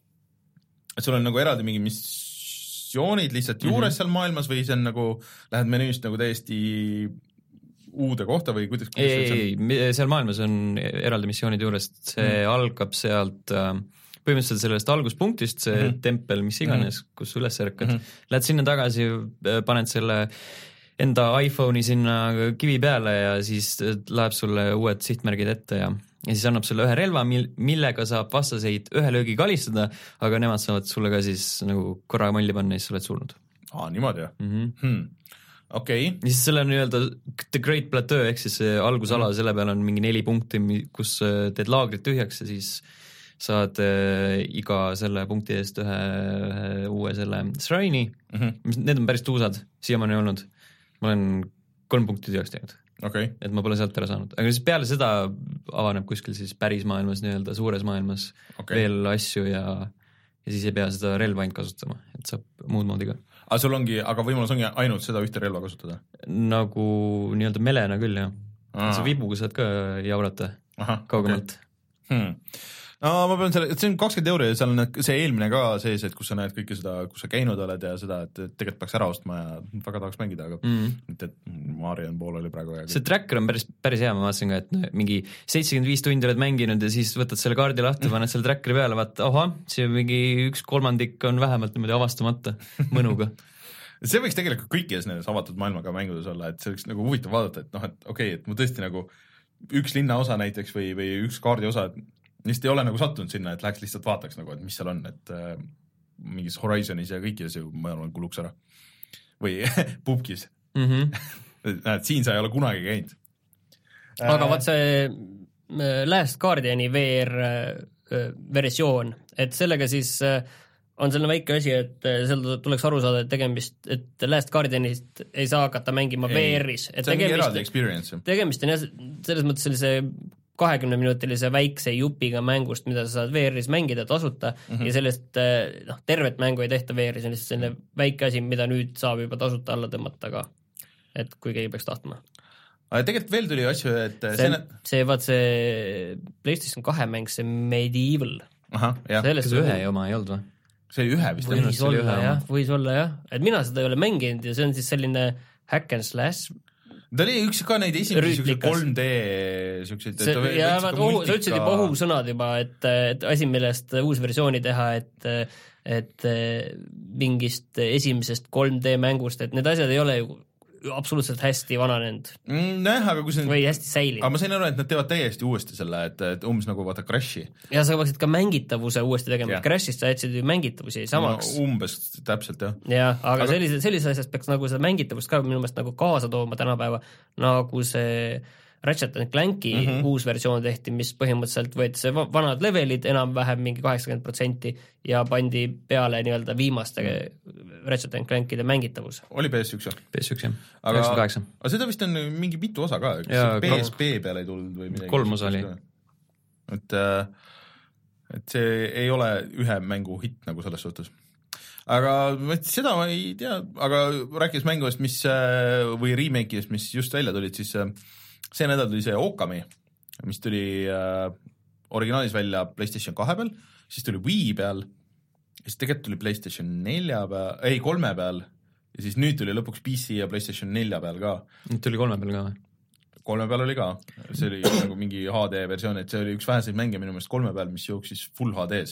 et sul on nagu eraldi mingi missioonid lihtsalt juures mm -hmm. seal maailmas või see on nagu, lähed menüüst nagu täiesti uude kohta või kuidas? ei, ei, ei, seal maailmas on eraldi missioonid juurest, see mm -hmm. algab sealt äh, põhimõtteliselt sellest alguspunktist, see mm -hmm. tempel, mis iganes, kus üles ärkad, mm -hmm. lähed sinna tagasi, paned selle enda iPhone'i sinna kivi peale ja siis läheb sulle uued sihtmärgid ette ja, ja siis annab sulle ühe relva, millega saab vastaseid ühe löögiga alistada, aga nemad saavad sulle ka siis nagu korra molli panna ja siis sa oled surnud. Aa, niimoodi jah? Mm -hmm. hmm. Okei. Okay. Ja siis selle on nii-öelda The Great Plateau, ehk siis see algusala mm -hmm. selle peal on mingi neli punkti, kus teed laagrit tühjaks ja siis saad äh, iga selle punkti eest ühe, ühe uue selle shrine'i mm, -hmm. mis need on päris tuusad, siiamaani olnud. Ma olen kolm punkti tühjaks teinud okay., et ma pole sealt ära saanud, aga siis peale seda avaneb kuskil siis päris maailmas nii-öelda suures maailmas okay. veel asju ja ja siis ei pea seda relva ainult kasutama, et saab muud moodi ka. aga sul ongi, aga võimalus ongi ainult seda ühte relva kasutada? Nagu nii-öelda melena küll, jah. Sa vibuga saad ka jaurata Aha, kaugemalt okay. hmm. No ma pean selle, et see on kakskümmend euri ja seal on see eelmine ka sees, et kus sa näed kõike seda, kus sa käinud oled ja seda, et tegelikult peaks ära ostma ja väga tahaks mängida, aga mm. mitte, et Marion pool oli praegu ja see tracker on päris, päris hea, ma vaatasin ka, et mingi seitsekümmend viis tundi oled mänginud ja siis võtad selle kaardi lahti, paned selle trackeri peale, vaata, ahah, see mingi üks kolmandik on vähemalt niimoodi avastamata mõnuga. See võiks tegelikult kõikides nendes avatud maailmaga mängudes olla, et see võiks nagu huvitav vaadata, et noh, et okei okay,, et ma tõesti nagu üks linna osa näiteks või, või üks kaardi osa, lihtsalt ei ole nagu sattunud sinna, et läheks lihtsalt vaataks nagu, et mis seal on, et äh, mingis Horizonis ja kõikides ju ma arvan kuluks ära. Või pubkis. Mm-hmm. Näed, siin sa ei ole kunagi käinud. Aga vaat see Last Guardiani V R versioon, et sellega siis on selline väike asi, et seal tuleks aru saada, et tegemist, et Last Guardianist ei saa hakata mängima V R-is. See on mingi eraldi experience. Tegemist on jah, selles mõttes sellise kahekümne minutilise väikse jupiga mängust, mida sa saad V R-is mängida tasuta mm-hmm. ja sellest noh, tervet mängu ei tehta V R-is, on lihtsalt selline väike asi, mida nüüd saab juba tasuta alla tõmmata ka, et kui keegi peaks tahtma. Aga tegelikult veel tuli asju, et see, see, see, vaat see PlayStation kahe mäng, see Medieval. Aha, jah. Kas ühe oma ei olnud või? See oli ühe vist. Võis olla ühe, jah, võis olla jah. Et mina seda ei ole mänginud ja see on siis selline hack and slash. Ta oli üks ka neid esimesi kolm D siukseid. Ja vaat, ohu, sa ütlesid juba ohusõnad juba, et, et asi, millest uus versiooni teha, et, et mingist esimesest kolm D mängust, et need asjad ei ole ju absoluutselt hästi vananenud mm,. Näh, aga kui see või hästi säilinud. Aga ma sain aru, et nad teevad täiesti uuesti selle, et, et umbes nagu vaata Crashi. Ja sa võiksid ka mängitavuse uuesti tegema, et Crashist sa jätsid ju mängitavusi samaks. No, umbes täpselt, jah. Jah, aga, aga... sellise, sellise asjast peaks nagu seda mängitavust ka minu meelest nagu kaasa tooma tänapäeva, nagu see Ratchet and Clanki mm-hmm. uus versioon tehti, mis põhimõtteliselt võeti see vanad levelid enam-vähem mingi kaheksakümmend protsenti ja pandi peale nii-öelda viimaste mm. Ratchet and Clankide mängitavus. Oli P S üks? P S üks, jah. Aga, aga seda vist on mingi mitu osa ka, P S P peale ei tulnud või midagi? Kolm osa oli. Et, et see ei ole ühe mängu hitt nagu selles suhtes. Aga seda ma ei tea, aga rääkis mängudest, mis või remake'ist, mis just välja tulid, siis see nädal tuli see Okami, mis tuli äh, originaalis välja PlayStation kahe peal, siis tuli Wii peal, siis tegelikult tuli PlayStation nelja peal, ei kolme peal ja siis nüüd tuli lõpuks P C ja PlayStation nelja peal ka. Nüüd tuli kolme peal ka või? Kolme peal oli ka, see oli nagu mingi H D versioon, et see oli üks väheseid mänge minu meelest kolme peal, mis jooksis full H D-s.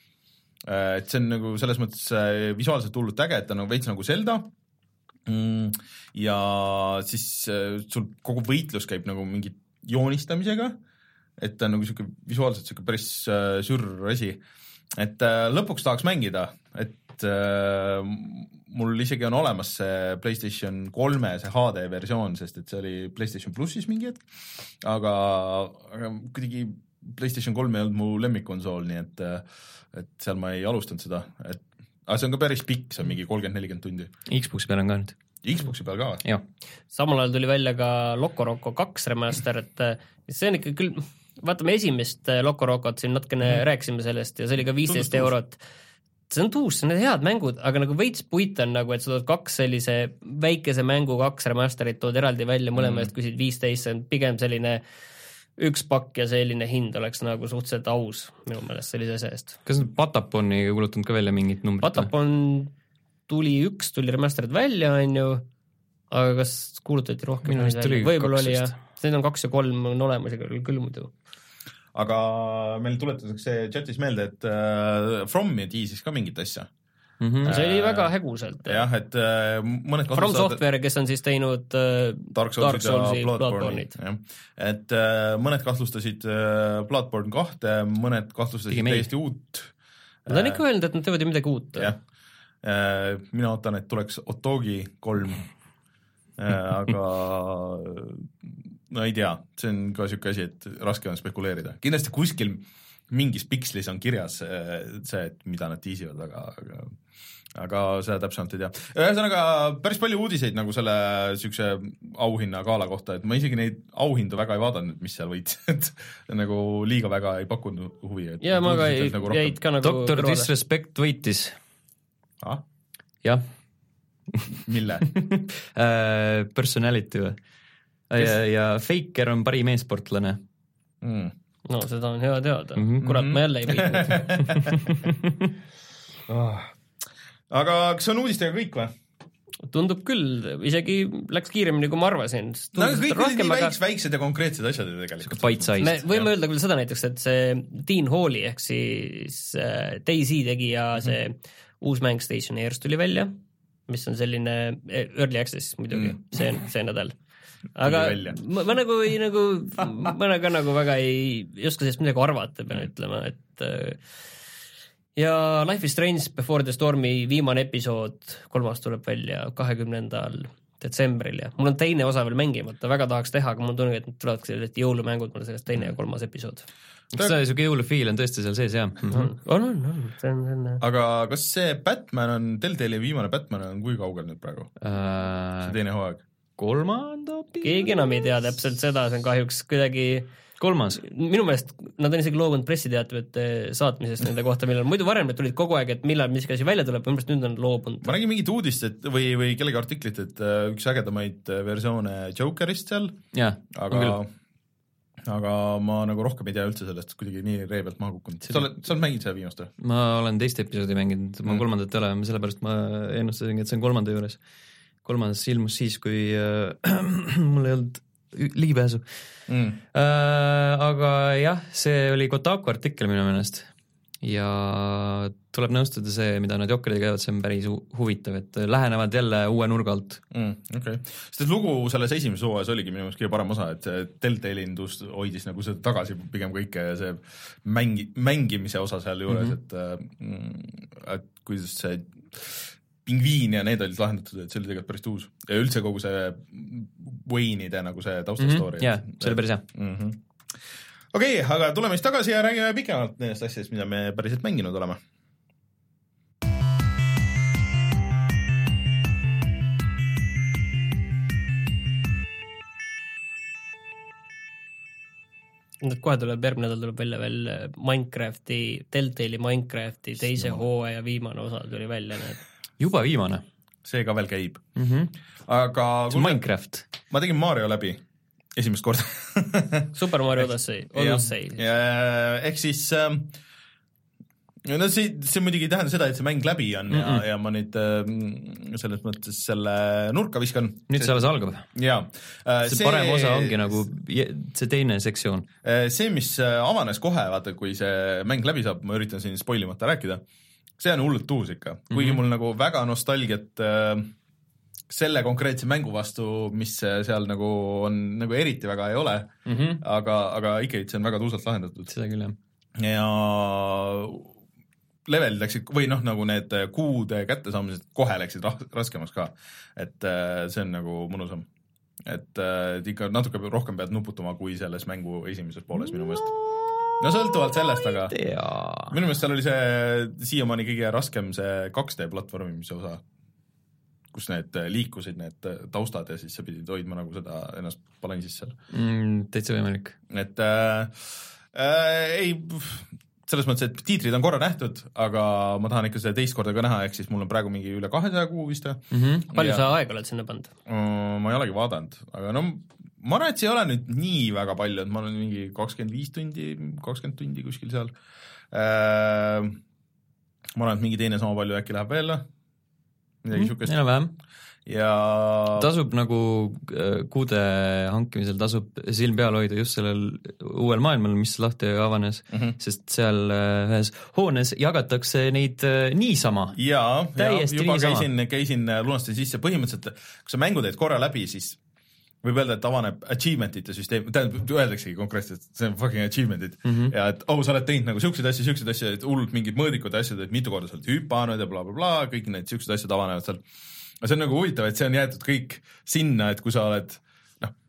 Et see on nagu selles mõttes visuaalselt hullult äge, et ta nagu veits nagu Zelda, Mm, ja siis äh, sul kogu võitlus käib nagu mingi joonistamisega, et ta on nagu siuke visuaalselt siuke päris äh, sürr asi, et äh, lõpuks tahaks mängida, et äh, mul isegi on olemas see PlayStation kolme see H D versioon, sest et see oli PlayStation Plussis mingi hetk, aga, aga kuidagi PlayStation kolm ei olnud mu lemmikkonsool, nii et, et seal ma ei alustanud seda, et aga see on ka päris pikk, see on mingi kolmkümmend nelikümmend tundi. Xboxi peal on ka nüüd. Xboxi peal ka? Jah. Samal ajal tuli välja ka Loco Roco kaks remaster, et see on ikka küll, vaatame esimest Loco Rocot, siin natukene mm. rääkisime sellest ja see oli ka viisteist eurot. See on tuus, see on need head mängud, aga nagu veits puit on nagu, et sa tood kaks sellise väikese mängu, kaks remasterit tood eraldi välja, mõlema eest mm. küsid viisteist, see on pigem selline üks pakk ja selline hind oleks nagu suhteliselt aus minu meelest sellise asja eest. Kas nüüd Pataponi ei kuulutanud ka välja mingit numbrit? Patapon tuli üks, tuli remasterid välja, on ju, aga kas kuulutati rohkem? Võib-olla oli ja need on kaks ja kolm on olemas ja küll, küll muidu. Aga meil tuletatakse chatis meelde, et uh, From tiisis ka mingit asja. Mm-hmm. See oli väga häguselt. Jah, et uh, mõned From Software, kes on siis teinud uh, Dark Soulsid ja Bloodborne'id. Et uh, mõned kahtlustasid uh, Bloodborne kahte, mõned kahtlustasid täiesti uut. Nad on ikka öelnud, et nad teevad ju midagi uut. Jah. Uh, mina ootan, et tuleks Otogi kolm, uh, aga no ei tea, see on ka siuke asi, et raske on spekuleerida. Kindlasti kuskil mingis pikslis on kirjas see, et mida nad tiisivad, aga, aga, aga seda täpsemalt ei tea. Ühesõnaga päris palju uudiseid nagu selle siukse auhinna gala kohta, et ma isegi neid auhindu väga ei vaadanud, mis seal võits, et nagu liiga väga ei pakkunud huvi. ja ma ka ei, nagu jäid ka nagu doktor Disrespect võitis. Ah? jah. Mille? Personality või? Ja, ja Faker on parim e-sportlane mm.. no seda on hea teada mm. -hmm. kurat, ma jälle ei võitnud. oh. Aga kas on uudistega kõik või? Tundub küll, isegi läks kiiremini, kui ma arvasin. No kõik olid nii väiks, väiksed ja konkreetsed asjad tegelikult. Me võime öelda küll seda näiteks, et see Dean Halli ehk siis DayZ tegi ja see mm. uus mäng Station Airs tuli välja, mis on selline early access muidugi mm. see, see nädal. Aga ma, ma nagu ei nagu, ma nagu, nagu väga ei, ei oska sellest midagi arvata, pean mm. ütlema, et ja Life is Strange Before the Stormi viimane episood, kolmas tuleb välja kahekümnendal detsembril ja mul on teine osa veel mängimata, väga tahaks teha, aga mul tunne, et tulevad sellised jõulumängud, mul on sellest teine ja kolmas episood. see siuke jõulufiil on tõesti seal sees, jah? on, on, on, see on, see on. Aga kas see Batman on, Telltale'i viimane Batman on kui kaugel nüüd praegu? Uh, see teine hooaeg? Kolmanda? Keegi enam ei tea täpselt seda, see on kahjuks kuidagi kolmas. Minu meelest nad on isegi loobunud pressiteatvete saatmisest nende kohta, millal muidu varem need tulid kogu aeg, et millal mis asi välja tuleb, minu meelest nüüd on loobunud. Ma nägin mingit uudist et, või, või kellegi artiklit, et üks ägedamaid versioone Jokerist seal, ja, aga, aga ma nagu rohkem ei tea üldse sellest, kuidagi nii reebelt maha kukkunud. Sa oled, sa oled mänginud seda viimast või? Ma olen teist episoodi mänginud, ma mm. kolmandat ei ole, sellepärast ma ennustasingi, et see on kolmanda juures. Kolmandas ilmus siis, kui äh, mul ei olnud ligipääsu mm. äh, aga jah, see oli Kotaku artikkel minu meelest ja tuleb nõustuda see, mida nad Jokeriga käivad, see on päris huvitav, et lähenevad jälle uue nurga alt mm, okay. Sest lugu selles esimeses hooajas oligi minu meelest kõige parem osa, et Telltale indus hoidis nagu see tagasi pigem kõike ja see mängi, mängimise osa seal juures mm-hmm. et, et kuidas see pingviin ja need olid lahendatud, et see oli tegelikult päris uus. Ja üldse kogu see Wayne'ide nagu see taustastory. Mm -hmm. Jah, see oli päris hea. Mm -hmm. Okei, okay, aga tuleme siis tagasi ja räägime pikemalt nendest asjadest, mida me päriselt mänginud oleme. Kohe tuleb, järgmine nädal tuleb välja veel Minecrafti, Telltale'i Minecrafti teise hooaja viimane osa tuli välja, need juba viimane. See ka veel käib. Mm -hmm. Aga see Minecraft. Ma tegin Mario läbi esimest korda. Super Mario Odyssey. Odyssey. Ehk siis no see, see muidugi ei tähenda seda, et see mäng läbi on mm -mm. ja, ja ma nüüd selles mõttes selle nurka viskan. Nüüd see alles algab. Jaa. See, see parem osa ongi nagu see teine sektsioon. See, mis avanes kohe, vaata, kui see mäng läbi saab, ma üritan siin spoilimata rääkida, see on hullult tuus ikka, kuigi mm -hmm. mul nagu väga nostalgiat äh, selle konkreetse mängu vastu, mis seal nagu on, nagu eriti väga ei ole mm, -hmm. aga, aga ikkagi see on väga tuusalt lahendatud. Seda küll, jah. Ja levelid läksid, või noh, nagu need kuude kättesaamised kohe läksid raskemaks ka, et äh, see on nagu mõnusam. Et, äh, et ikka natuke rohkem pead nuputama kui selles mängu esimeses pooles minu meelest. No sõltuvalt sellest, aga minu meelest seal oli see siiamaani kõige raskem see kaks D platvormimise osa, kus need liikusid, need taustad ja siis sa pidid hoidma nagu seda ennast balansis seal mm,. Täitsa võimalik. Et äh, äh, ei, selles mõttes, et tiitrid on korra nähtud, aga ma tahan ikka seda teist korda ka näha, ehk siis mul on praegu mingi üle kahesaja kuu vist mm. -hmm. Palju ja, sa aega oled sinna pannud? Ma ei olegi vaadanud, aga no ma arvan, et see ei ole nüüd nii väga palju, et ma olen mingi kakskümmend viis tundi, kakskümmend tundi kuskil seal. Äh, ma arvan, et mingi teine sama palju äkki läheb veel, midagi mm, sihukest. Enam-vähem. Ja tasub nagu kuude hankimisel tasub silm peal hoida just sellel uuel maailmal, mis lahti avanes, mm -hmm. sest seal ühes hoones jagatakse neid niisama. Jaa, täiesti ja juba niisama. käisin, käisin lunastasin sisse, põhimõtteliselt kui sa mängu teed korra läbi, siis võib öelda, et avaneb achievement'ite süsteem, tähendab, öeldaksegi konkreetselt, see on fucking achievement'id mm -hmm. ja et oh, sa oled teinud nagu siukseid asju, siukseid asju, et hullult mingid mõõdikud ja asjad, et mitu korda sa oled hüpanud ja blablabla bla, bla, kõik need siuksed asjad avanevad seal. See on nagu huvitav, et see on jäetud kõik sinna, et kui sa oled, noh,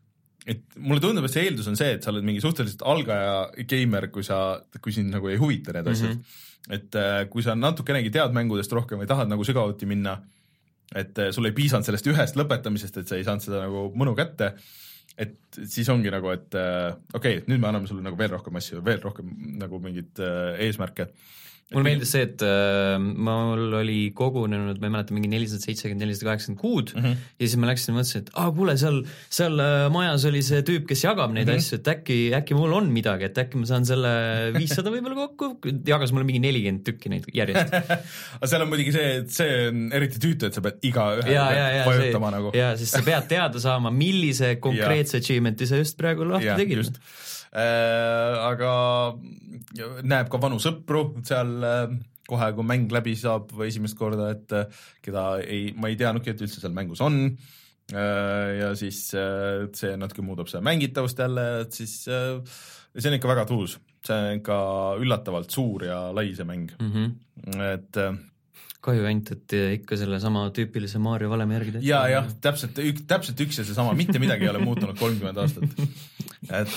et mulle tundub, et see eeldus on see, et sa oled mingi suhteliselt algaja geimer, kui sa, kui sind nagu ei huvita need asjad mm. -hmm. et äh, kui sa natukenegi tead mängudest rohkem või tahad nagu sügavuti minna, et äh, sul ei piisanud sellest ühest lõpetamisest, et sa ei saanud seda nagu mõnu kätte, et siis ongi nagu, et äh, okei okay,, nüüd me anname sulle nagu veel rohkem asju, veel rohkem nagu mingid äh, eesmärke. Mul meeldis see, et äh, mul oli kogunenud, ma ei mäleta, mingi nelisada seitsekümmend, nelisada kaheksakümmend kuud mm -hmm. ja siis ma läksin ja mõtlesin, et aa, kuule, seal, seal äh, majas oli see tüüp, kes jagab neid mm -hmm. asju, et äkki, äkki mul on midagi, et äkki ma saan selle viissada võib-olla kokku, jagas mulle mingi nelikümmend tükki neid järjest. aga seal on muidugi see, et see on eriti tüütu, et sa pead iga ühe ja, ja, ja, vajutama see, nagu. jaa, sest sa pead teada saama, millise konkreetse achievement'i sa just praegu lahti tegid. Äh, aga näeb ka vanu sõpru seal äh, kohe, kui mäng läbi saab või esimest korda, et äh, keda ei, ma ei teadnudki, et üldse seal mängus on äh, ja siis äh, see natuke muudab seda mängitavust jälle, et siis äh, see on ikka väga tuus, see on ikka üllatavalt suur ja lai see mäng mm, -hmm. et äh, kahju ainult, et ikka selle sama tüüpilise Mario valemi järgi teed. ja, jah, täpselt, ük, täpselt üks ja seesama, mitte midagi ei ole muutunud kolmkümmend aastat. et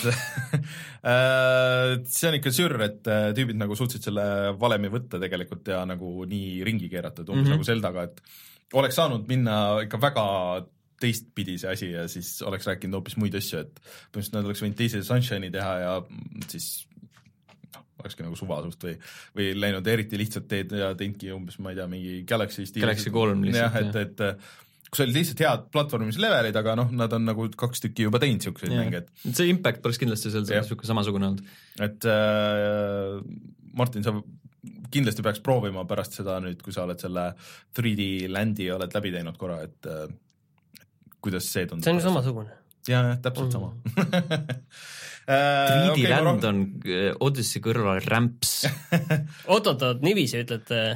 see on ikka sür, et tüübid nagu suutsid selle valemi võtta tegelikult ja nagu nii ringi keerata, et umbes mm -hmm. nagu Zeldaga, et oleks saanud minna ikka väga teistpidi see asi ja siis oleks rääkinud hoopis muid asju, et põhimõtteliselt nad oleks võinud teise Sunshine'i teha ja siis olekski nagu suva suht või, või läinud eriti lihtsalt teed ja teinudki umbes, ma ei tea, mingi Galaxy stiilis. Galaxy kolm lihtsalt, jah. et, et kus olid lihtsalt head platvormislevelid, aga noh, nad on nagu kaks tükki juba teinud siukseid mänge, et see impact poleks kindlasti seal siuke samasugune olnud. Et äh, Martin, sa kindlasti peaks proovima pärast seda nüüd, kui sa oled selle three D Landi oled läbi teinud korra, et äh, kuidas see tundub. See on ju samasugune. jah, jah, täpselt mm. sama three D okay, Land on Odyssey kõrval rämps. oot-oot-oot, niiviisi ütlete?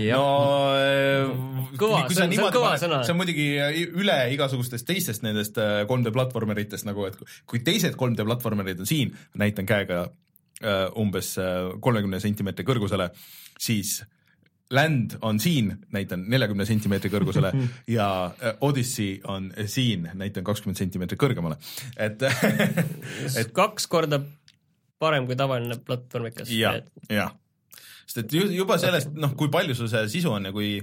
no kõva, see on, see on kõva sõna. See on muidugi üle igasugustest teistest nendest kolm D platvormeritest nagu, et kui teised kolm D platvormerid on siin, näitan käega uh, umbes kolmekümne sentimeetri kõrgusele, siis Land on siin, näitan neljakümne sentimeetri kõrgusele ja Odyssey on siin, näitan kakskümmend sentimeetri kõrgemale. Et, et kaks korda parem kui tavaline platvormikas. jah, jah. Sest et juba sellest, noh, kui palju sul see sisu on ja kui,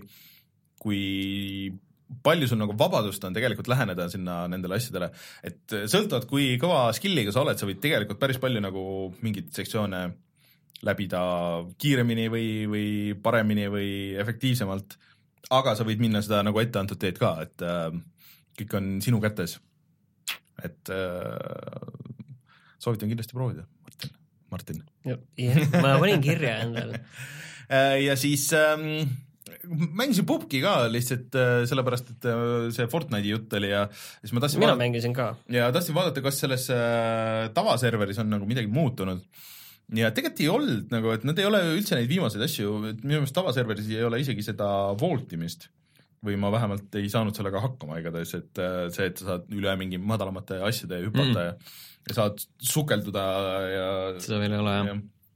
kui palju sul nagu vabadust on tegelikult läheneda sinna nendele asjadele, et sõltuvalt kui kõva skilliga sa oled, sa võid tegelikult päris palju nagu mingit sektsioone läbida kiiremini või, või paremini või efektiivsemalt, aga sa võid minna seda nagu etteantud teed ka, et äh, kõik on sinu kätes. Et äh, soovitan kindlasti proovida, Martin. Martin. ma panin kirja endale. ja siis ähm, mängisin pubki ka lihtsalt äh, sellepärast, et äh, see Fortnite'i jutt oli ja siis ma tahtsin mina vaadata, mängisin ka. Ja tahtsin vaadata, kas selles äh, tavaserveris on nagu midagi muutunud. Ja tegelikult ei olnud nagu, et nad ei ole üldse neid viimaseid asju, et minu meelest tavaserveris ei ole isegi seda vaultimist või ma vähemalt ei saanud sellega hakkama igatahes, et see, et sa saad üle mingi madalamate asjade hüpata mm. ja, ja saad sukelduda ja seda veel ei ole, jah.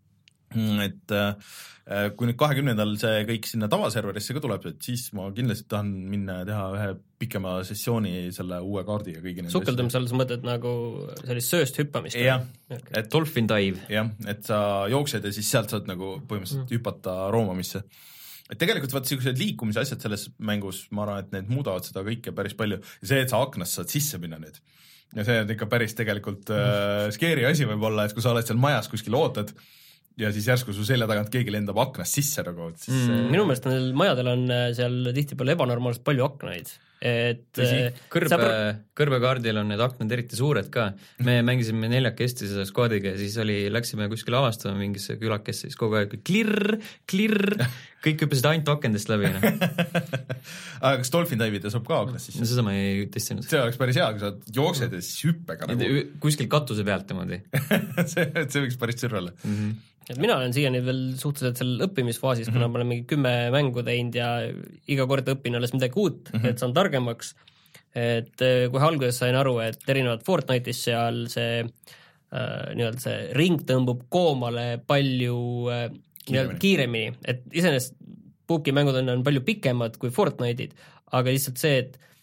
Et äh, kui nüüd kahekümnendal see kõik sinna tavaserverisse ka tuleb, et siis ma kindlasti tahan minna ja teha ühe pikema sessiooni selle uue kaardi ja kõigi nende sukeldumisel sa mõtled nagu sellist sööst hüppamist? jah, okay. Et dolphin dive. jah, et sa jooksed ja siis sealt saad nagu põhimõtteliselt mm. hüpata roomamisse. Et tegelikult vaat sellised liikumise asjad selles mängus, ma arvan, et need muudavad seda kõike päris palju ja see, et sa aknast saad sisse minna nüüd ja see on ikka päris tegelikult äh, scary asi võib-olla, et kui sa oled seal majas kuskil ootad ja siis järsku su selja tagant keegi lendab aknast sisse nagu, et siis mm. minu meelest neil majadel on seal tihtipeale ebanormaalselt palju aknaid, et kõrbe, pr... kõrbekaardil on need aknad eriti suured ka, me mängisime neljakesti selle skuadiga ja siis oli, läksime kuskile avastama mingisse külakesse, siis kogu aeg klirr, klirr, kõik hüppasid ainult akendest läbi no. aga kas dolphin dive'ida saab ka aknast sisse? no seda ma ei testinud. see oleks päris hea, kui sa jooksed ja siis hüppega nagu kuskil katuse pealt niimoodi see, see võiks päris sür olla mm. -hmm. et mina olen siiani veel suhteliselt seal õppimisfaasis, kuna mm -hmm. ma olen mingi kümme mängu teinud ja iga kord õpin alles midagi uut mm, -hmm. et saan targemaks. Et kohe alguses sain aru, et erinevad Fortnite'is seal see äh, nii-öelda see ring tõmbub koomale palju äh, kiiremini. kiiremini, et iseenesest puuki mängud on, on palju pikemad kui Fortnite'id, aga lihtsalt see, et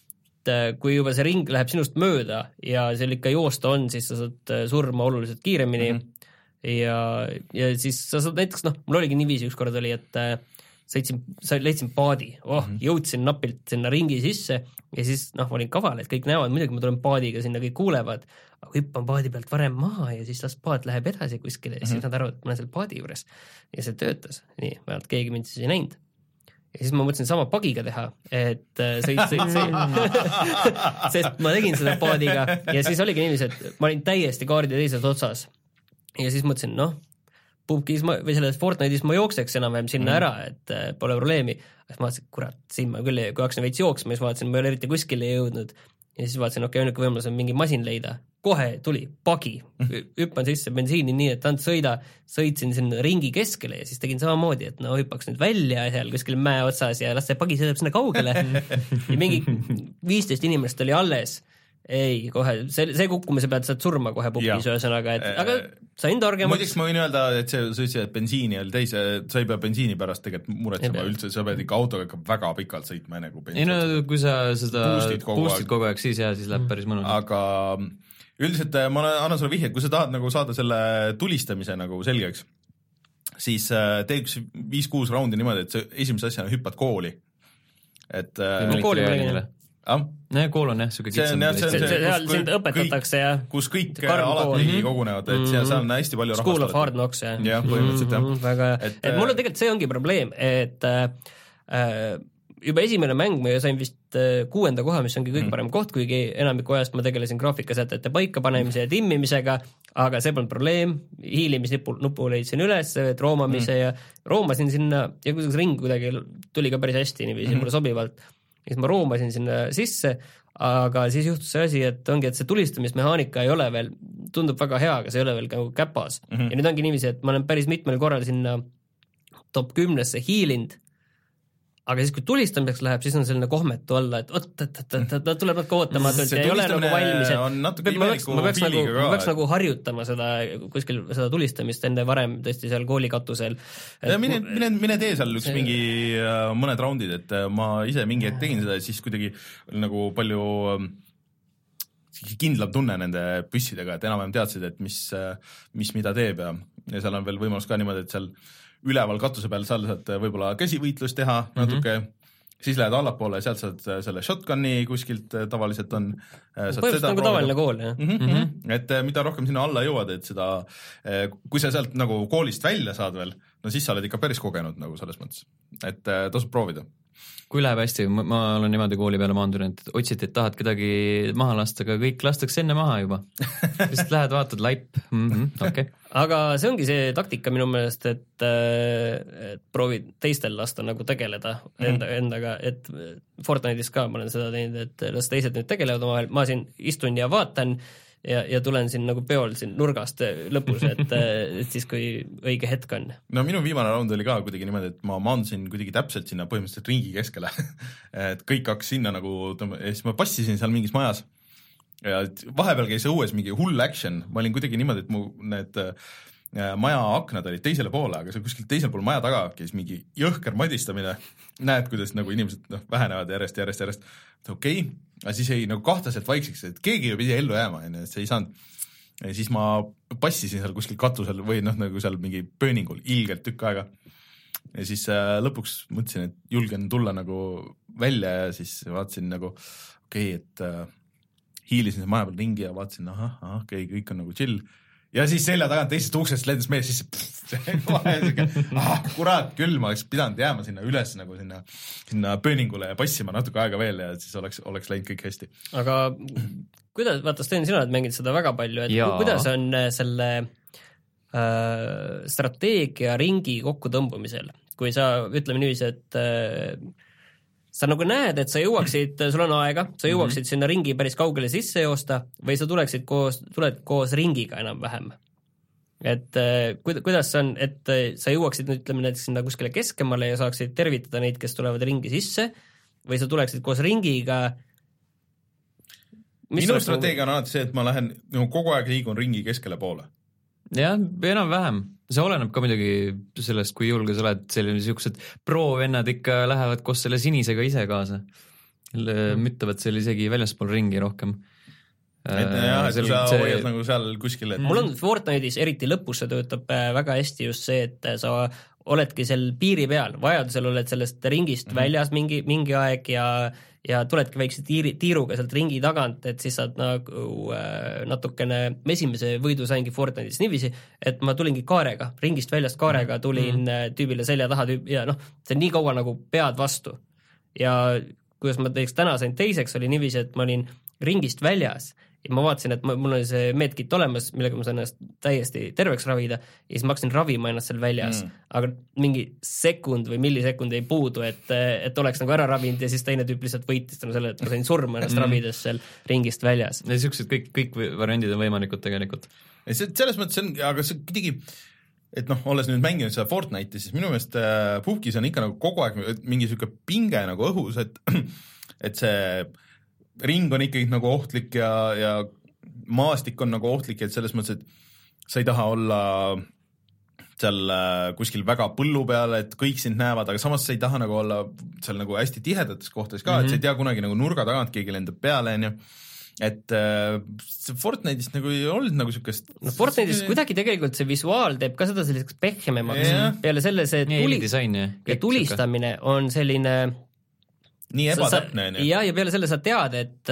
et kui juba see ring läheb sinust mööda ja seal ikka joosta on, siis sa saad surma oluliselt kiiremini mm-hmm. ja, ja siis sa saad näiteks, noh, mul oligi nii viisi ükskord oli, et sõitsin, leidsin paadi, oh, mm-hmm. jõudsin napilt sinna ringi sisse ja siis noh, ma olin kaval, et kõik näevad, muidugi ma tulen paadiga sinna, kõik kuulevad, aga hüppan paadi pealt varem maha ja siis las paad läheb edasi kuskile ja mm-hmm. siis nad arvavad, et ma olen seal paadi juures ja see töötas, nii, vähemalt keegi mind siis ei näinud. Ja siis ma mõtlesin sama pagiga teha, et sõit, sõit, sõit, sest ma tegin seda paadiga ja siis oligi niiviisi, et ma olin täiesti kaardi teises otsas ja siis mõtlesin, noh, Pubkis ma, või selles Fortnite'is ma jookseks enam-vähem sinna mm. ära, et äh, pole probleemi. Siis ma vaatasin, kurat, siin ma küll, kui hakkasin veits jooksma, siis vaatasin, ma ei ole eriti kuskile jõudnud. Ja siis vaatasin, okei, okay, võimalus on mingi masin leida. Kohe tuli pagi, hüppan sisse bensiini nii, et ant sõida, sõitsin sinna ringi keskele ja siis tegin samamoodi, et no hüppaks nüüd välja seal kuskil mäe otsas ja las see pagi sõidab sinna kaugele. Ja mingi viisteist inimest oli alles. Ei, kohe, see, see kukkumise pealt saad surma kohe pupis ühesõnaga, et aga sain targemaks. Muiduks ma võin öelda, et see, sa ütlesid, et bensiini oli teise, sa ei pea bensiini pärast tegelikult muretsema üldse, sa pead ikka autoga ikka väga pikalt sõitma enne kui bensiin. Ei no, kui sa seda boostid kogu, boostid kogu aeg, siis jah, siis läheb päris mõnus. Aga üldiselt ma annan sulle vihje, kui sa tahad nagu saada selle tulistamise nagu selgeks, siis tee üks viis-kuus raundi niimoodi, et sa esimese asjana hüppad kooli. Et kooli ma tegin. Ah? Nee, kool on jah, suke kitsam. Seal sind õpetatakse ja kus kõik alati mm-hmm. kogunevad, et seal, seal on hästi palju rahvast. School of Hard Knocks, jah. Jah, põhimõtteliselt jah. Mm-hmm, väga, et, et mul on tegelikult see ongi probleem, et äh, juba esimene mäng ma sain vist äh, kuuenda koha, mis ongi kõige parem mm-hmm. koht, kuigi enamiku ajast ma tegelesin graafikasätete paika panemise ja timmimisega, aga see polnud probleem, hiilimisnupu nupu leidsin üles, roomamise mm-hmm. ja roomasin sinna ja kuidagi ring kuidagi tuli ka päris hästi niiviisi mm-hmm. mulle sobivalt. Siis ma roomasin sinna sisse, aga siis juhtus see asi, et ongi, et see tulistamismehaanika ei ole veel, tundub väga hea, aga see ei ole veel nagu käpas. Mm-hmm. Ja nüüd ongi niiviisi, et ma olen päris mitmel korral sinna top kümnesse hiilind, aga siis kui tulistamiseks läheb, siis on selline kohmetu olla, et oot, et, et, et, et tuleb natuke ootamatult ja ei ole nagu valmis, et ma peaks, ma peaks, nagu, ma peaks nagu harjutama seda kuskil seda tulistamist enne varem tõesti seal koolikatusel. Mine, mine, mine tee seal üks mingi äh, mõned raundid, et ma ise mingi hetk tegin seda ja siis kuidagi nagu palju äh, kindlam tunne nende püssidega, et enam-vähem teadsid, et mis, mis mida teeb ja, ja seal on veel võimalus ka niimoodi, et seal üleval katuse peal saad võib-olla käsivõitlust teha natuke, mm-hmm. siis lähed allapoole ja sealt saad selle shotgunni kuskilt tavaliselt on. Põhimõtteliselt nagu tavaline kool, jah. Mm-hmm. Mm-hmm. Et mida rohkem sinna alla jõuad, et seda, kui sa sealt nagu koolist välja saad veel, no siis sa oled ikka päris kogenud nagu selles mõttes, et tasub proovida. Kui läheb hästi, ma, ma olen niimoodi kooli peale maandunud, et otsiti, et tahad kedagi maha lasta, aga kõik lastakse enne maha juba. Vist lähed, vaatad laip, mm-hmm, okei. Okay. Aga see ongi see taktika minu meelest, et, et proovid teistel lasta nagu tegeleda enda, endaga, et Fortnite'is ka ma olen seda teinud, et las teised nüüd tegelevad omavahel, ma siin istun ja vaatan ja, ja tulen siin nagu peol siin nurgast lõpus, et, et siis kui õige hetk on. No minu viimane raund oli ka kuidagi niimoodi, et ma maandusin kuidagi täpselt sinna põhimõtteliselt ringi keskele, et kõik hakkas sinna nagu, ja siis ma passisin seal mingis majas ja vahepeal käis õues mingi hull action, ma olin kuidagi niimoodi, et mu need maja aknad olid teisele poole, aga see kuskilt teisel pool maja taga käis mingi jõhker madistamine, näed, kuidas nagu inimesed no, vähenevad järjest, järjest, järjest, et okei, okay. aga siis ei nagu kahtlaselt vaikseks, et keegi pidi ellu jääma, et see ei saanud. Ja siis ma passisin seal kuskil katusel või noh, nagu seal mingi pööningul ilgelt tükk aega. Ja siis äh, lõpuks mõtlesin, et julgen tulla nagu välja ja siis vaatasin nagu, okei, okay, et äh, hiilisin maja peal ringi ja vaatasin, ahah, ahah, okei, okay, kõik on nagu chill. Ja siis selja tagant teisest uksest lendas mees sisse, ah, kurat, küll ma oleks pidanud jääma sinna üles nagu sinna, sinna pööningule ja passima natuke aega veel ja siis oleks, oleks läinud kõik hästi. Aga kuidas, vaata Sten, sina oled mänginud seda väga palju, et Jaa. Kuidas on selle äh, strateegia ringi kokkutõmbumisel, kui sa ütleme niiviisi, et äh, sa nagu näed, et sa jõuaksid, sul on aega, sa jõuaksid mm-hmm. sinna ringi päris kaugele sisse joosta või sa tuleksid koos, tuled koos ringiga enam-vähem. Et kuidas on, et sa jõuaksid, ütleme näiteks sinna kuskile keskemale ja saaksid tervitada neid, kes tulevad ringi sisse või sa tuleksid koos ringiga. Mis Minu strateegia on alati see, et ma lähen nagu kogu aeg liigun ringi keskele poole. Jah, enam-vähem. See oleneb ka midagi sellest, kui julge sa oled, selline niisugused pro-vennad ikka lähevad koos selle sinisega ise kaasa. müttavad seal isegi väljaspool ringi rohkem. et jah, et kui sa see... hoiad nagu seal kuskil et... mul on Fortnite'is eriti lõpus see töötab väga hästi just see, et sa oledki seal piiri peal, vajadusel oled sellest ringist mm-hmm. väljas mingi, mingi aeg ja ja tuledki väikse tiiri, tiiruga sealt ringi tagant, et siis saad nagu äh, natukene esimese võidu saingi Fortnite'is niiviisi, et ma tulingi kaarega, ringist väljast kaarega tulin mm-hmm. tüübile selja taha tüüb, ja noh, see on nii kaua nagu pead vastu. Ja kuidas ma teeks täna sain teiseks, oli niiviisi, et ma olin ringist väljas ja ma vaatasin, et ma, mul oli see medkit olemas, millega ma saan ennast täiesti terveks ravida ja siis ma hakkasin ravima ennast seal väljas, mm. aga mingi sekund või millisekund ei puudu, et, et oleks nagu ära ravinud ja siis teine tüüp lihtsalt võitis tänu selle, et ma sain surma ennast mm. ravides seal ringist väljas. Ja siuksed kõik, kõik variandid on võimalikud tegelikult. Ja see, selles mõttes on, aga see kuidagi, et noh, olles nüüd mänginud seda Fortnite'i, siis minu meelest äh, Pupkis on ikka nagu kogu aeg mingi siuke pinge nagu õhus, et, et see ring on ikkagi nagu ohtlik ja, ja maastik on nagu ohtlik, et selles mõttes, et sa ei taha olla seal kuskil väga põllu peal, et kõik sind näevad, aga samas sa ei taha nagu olla seal nagu hästi tihedates kohtades ka, mm-hmm. et sa ei tea kunagi nagu nurga tagant keegi lendab peale, on ju. Et äh, Fortnite'is nagu ei olnud nagu siukest no Fortnite'is see... kuidagi tegelikult see visuaal teeb ka seda selliseks pehmemaks yeah. peale selle see tuli... ja tulistamine on selline nii ebatäpne. Ja, ja peale selle sa tead, et,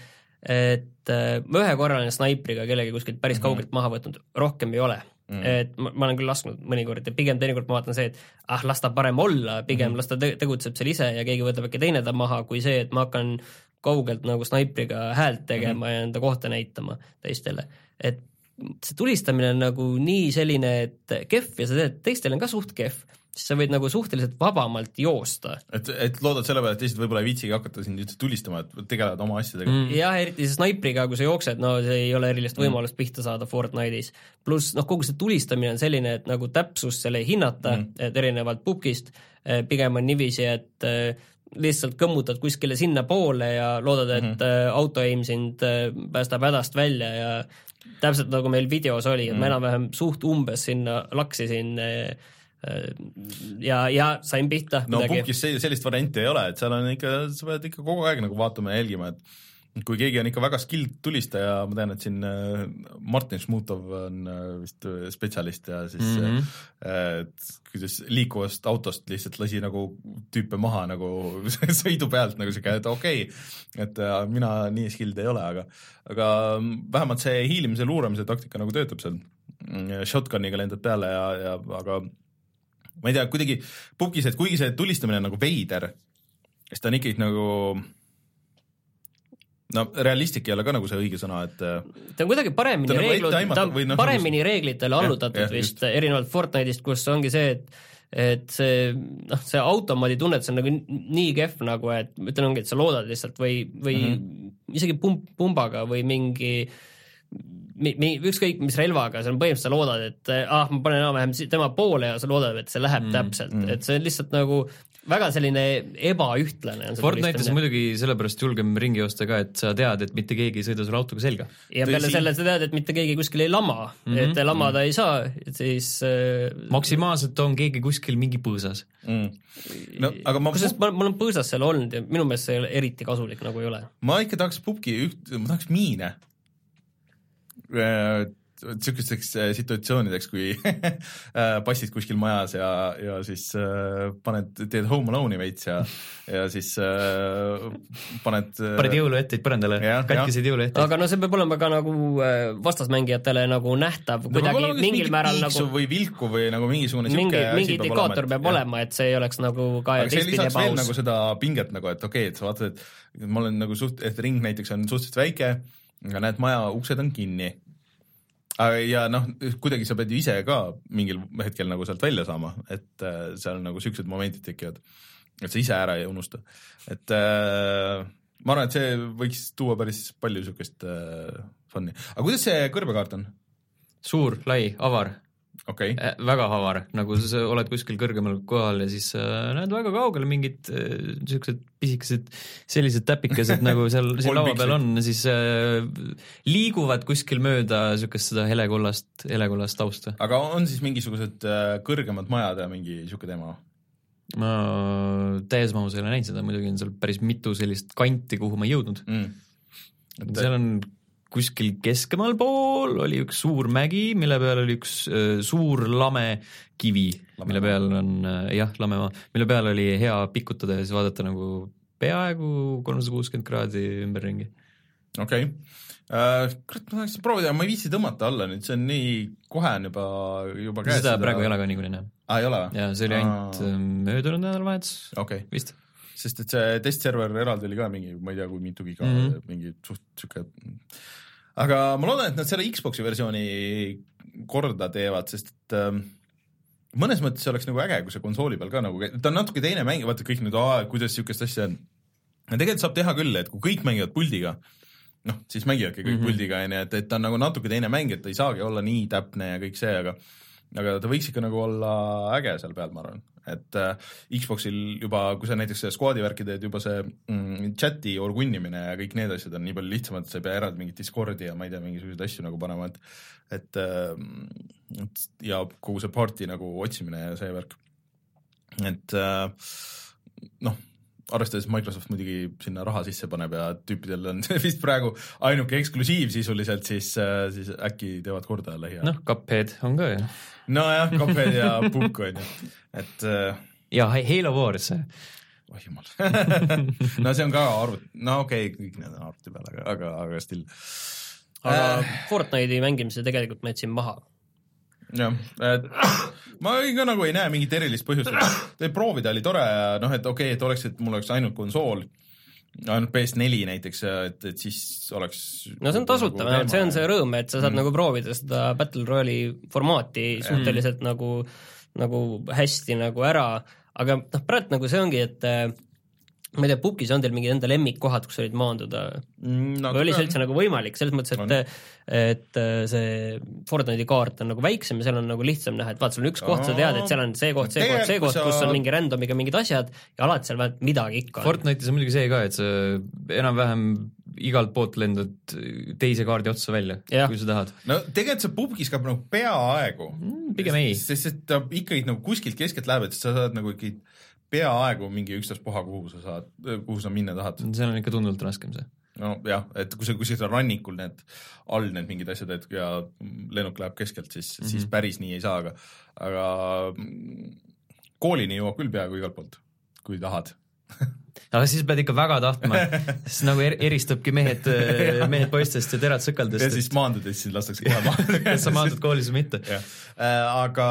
et ma ühe korraline snaipriga kellegi kuskilt päris mm-hmm. kaugelt maha võtnud, rohkem ei ole. Mm-hmm. Et ma, ma olen küll lasknud mõnikord ja pigem teinekord ma vaatan see, et ah, las ta parem olla, pigem mm-hmm. las ta tegutseb seal ise ja keegi võtab äkki teine ta maha, kui see, et ma hakkan kaugelt nagu snaipriga häält tegema mm-hmm. ja enda kohta näitama teistele. Et see tulistamine on nagu nii selline, et kehv ja sa teed, teistel on ka suht kehv, siis sa võid nagu suhteliselt vabamalt joosta. Et, et loodad selle peale, et teised võib-olla ei viitsigi hakata sind üldse tulistama, et tegelevad oma asjadega. Mm. Jah, eriti see snaipriga, kui sa jooksed, no see ei ole erilist võimalust pihta saada Fortnite'is. Plus noh, kogu see tulistamine on selline, et nagu täpsus selle ei hinnata, mm. et erinevalt Pupkist, pigem on niiviisi, et lihtsalt kõmmutad kuskile sinna poole ja loodad, et mm-hmm. auto-aim sind päästab hädast välja ja täpselt nagu meil videos oli, et mm. ma enam-vähem suht umbes sinna laksisin ja, ja sain pihta. No Pupkis sellist varianti ei ole, et seal on ikka, sa pead ikka kogu aeg nagu vaatama ja jälgima, et kui keegi on ikka väga skilled tulistaja, ma tean, et siin Martin Šmutov on vist spetsialist ja siis mm-hmm. et kuidas liikuvast autost lihtsalt lasi nagu tüüpe maha nagu sõidu pealt nagu siuke, et okei, okay, et mina nii skilled ei ole, aga, aga vähemalt see hiilimise luuramise taktika nagu töötab seal. Shotguniga lendad peale ja, ja aga ma ei tea, kuidagi Pupkis, et kuigi see tulistamine on nagu veider, siis ta on ikkagi nagu no realistlik ei ole ka nagu see õige sõna, et ta on kuidagi paremini, reeglu, ta on no, paremini no, reeglitele allutatud ja, ja, vist just. Erinevalt Fortnite'ist, kus ongi see, et et see, noh, see automaadi tunnetus on nagu nii kehv nagu, et ütlen ongi, et sa loodad lihtsalt või, või mm-hmm. isegi pump, pumbaga või mingi Mi, mi, ükskõik mis relvaga, see on põhimõtteliselt sa loodad, et ah, ma panen enam-vähem tema poole ja sa loodad, et see läheb mm, täpselt, mm. et see on lihtsalt nagu väga selline ebaühtlane. Fortnite'is on muidugi sellepärast julgem ringi joosta ka, et sa tead, et mitte keegi ei sõida sulle autoga selga. Ja peale selle sa tead, et mitte keegi kuskil ei lama, mm-hmm. et lamada mm. ei saa, et siis maksimaalselt on keegi kuskil mingi põõsas. Mm. No, aga ma... Kusest, ma, ma olen põõsas seal olnud ja minu meelest see eriti kasulik nagu ei ole. Ma ikka tahaks Pupki üht, ma tahaks miine. Sükesteks situatsioonideks, kui passid kuskil majas ja, ja siis paned, teed home alone'i veits ja, ja siis paned paned jõuluetteid põrandale, katkisid jõuluetteid. Aga no see peab olema ka nagu vastasmängijatele nagu nähtav no, kuidagi mingil määral nagu või vilku või nagu mingisugune mingi, mingi indikaator peab jah. olema, et see ei oleks nagu ka aga see lisaks veel nagu seda pinget nagu, et okei, okay, et sa vaatad, et ma olen nagu suht, et ring näiteks on suhteliselt väike, aga näed, maja uksed on kinni. Ja noh, kuidagi sa pead ju ise ka mingil hetkel nagu sealt välja saama, et äh, seal nagu siuksed momendid tekivad, et sa ise ära ei unusta. Et äh, ma arvan, et see võiks tuua päris palju siukest äh, fun'i. Aga kuidas see kõrbekaart on? Suur, lai, avar. Okay. Äh, väga avar, nagu sa oled kuskil kõrgemal kohal ja siis äh, näed väga kaugele mingid äh, siuksed pisikesed sellised täpikesed nagu seal, seal laua peal on, siis äh, liiguvad kuskil mööda siukest seda helekollast, helekollast tausta. Aga on siis mingisugused äh, kõrgemad majad ja mingi siuke teema? ma täies mahus ei ole näinud seda, muidugi on seal päris mitu sellist kanti, kuhu ma jõudnud mm.. Et... seal on kuskil keskemal pool oli üks suur mägi, mille peal oli üks äh, suur lame kivi, lame mille peal on äh, jah, lamemaa, mille peal oli hea pikutada ja siis vaadata nagu peaaegu kolmsada kuuskümmend kraadi ümberringi. Okei okay. Uh, kurat, ma tahaks proovida, ma ei viitsi tõmmata alla nüüd, see on nii kohe on juba, juba käes. Seda praegu ei ole ka niikuinii näha. Ah, ei ole või? Ja see oli ainult ah. möödunud nädalavahetus okay. vist. Sest et see testserver eraldi oli ka mingi, ma ei tea, kui mitu giga mm -hmm. mingi suht süke. Aga ma loodan, et nad selle Xboxi versiooni korda teevad, sest et ähm, mõnes mõttes see oleks nagu äge, kui see konsooli peal ka nagu, ta on natuke teine mäng, vaata kõik nüüd, aa, kuidas sükest asja on. Ja tegelikult saab teha küll, et kui kõik mängivad puldiga, noh, siis mängivadki kõik mm -hmm. puldiga, et, et ta on nagu natuke teine mäng, et ta ei saagi olla nii täpne ja kõik see, aga aga ta võiks ikka nagu olla äge seal peal, ma arvan. Et äh, Xboxil juba, kui sa näiteks squadi värki teed, juba see mm, chati orgunnimine ja kõik need asjad on nii palju lihtsamad, et sa ei pea eraldi mingit Discordi ja ma ei tea, mingisuguseid asju nagu panema, et, et, et ja kogu see party nagu otsimine ja see värk. Et äh, noh, arvestades Microsoft muidugi sinna raha sisse paneb ja tüüpidel on vist praegu ainuke eksklusiiv sisuliselt, siis, siis äkki teevad korda lähiajal. Noh, Cuphead on ka ju. No jah, Cuphead ja Puk on ju. Et, ja Halo Wars. Oh jumal. No see on ka arvut, no okei okay,, kõik need on arvuti peal, aga, aga, aga still. Aga äh, Fortnite'i mängimise tegelikult ma jätsin maha. Jah, et ma ka nagu ei näe mingit erilist põhjust, et proovida oli tore ja noh, et okei okay,, et oleks, et mul oleks ainult konsool, ainult P S neli näiteks, et, et siis oleks no see on tasuta nagu vähemalt, see on see rõõm, et sa saad mm. nagu proovida seda Battle Royale'i formaati suhteliselt mm. nagu, nagu hästi nagu ära, aga noh, praegu nagu see ongi, et ma ei tea, Pukis on teil mingi enda lemmikkohad, kus olid maanduda mm, või oli see üldse nagu võimalik, selles mõttes, et, et see Fortnite'i kaart on nagu väiksem ja seal on nagu lihtsam näha, et vaat, sul on üks koht, sa tead, et seal on see koht, see koht, see koht, kus on mingi randomiga mingid asjad ja alati seal vähemalt midagi ikka on. Fortnite'is on muidugi see ka, et sa enam-vähem igalt poolt lendad teise kaardi otsa välja, ja. Kui sa tahad. No tegelikult see Pukis kaab nagu peaaegu mm, pigem ei. Sest, sest ta ikkagi nagu kuskilt keskelt läheb, et sa saad nagu ikkagi peaaegu mingi ükstas puha, kuhu sa saad, kuhu sa minna tahad. See on ikka tunduvalt raskem see. No jah, et kui sa kuskilt rannikul need all need mingid asjad, et ja lennuk läheb keskelt, siis, mm -hmm. siis päris nii ei saa, aga, aga koolini jõuab küll peaaegu igalt poolt, kui tahad. Aga siis pead ikka väga tahtma, siis nagu er, eristabki mehed, mehed poistest ja terad sõkaldest. Ja siis maandud, et siis lastakse kohe maandud. Kas sa maandud koolis või mitte? Äh, aga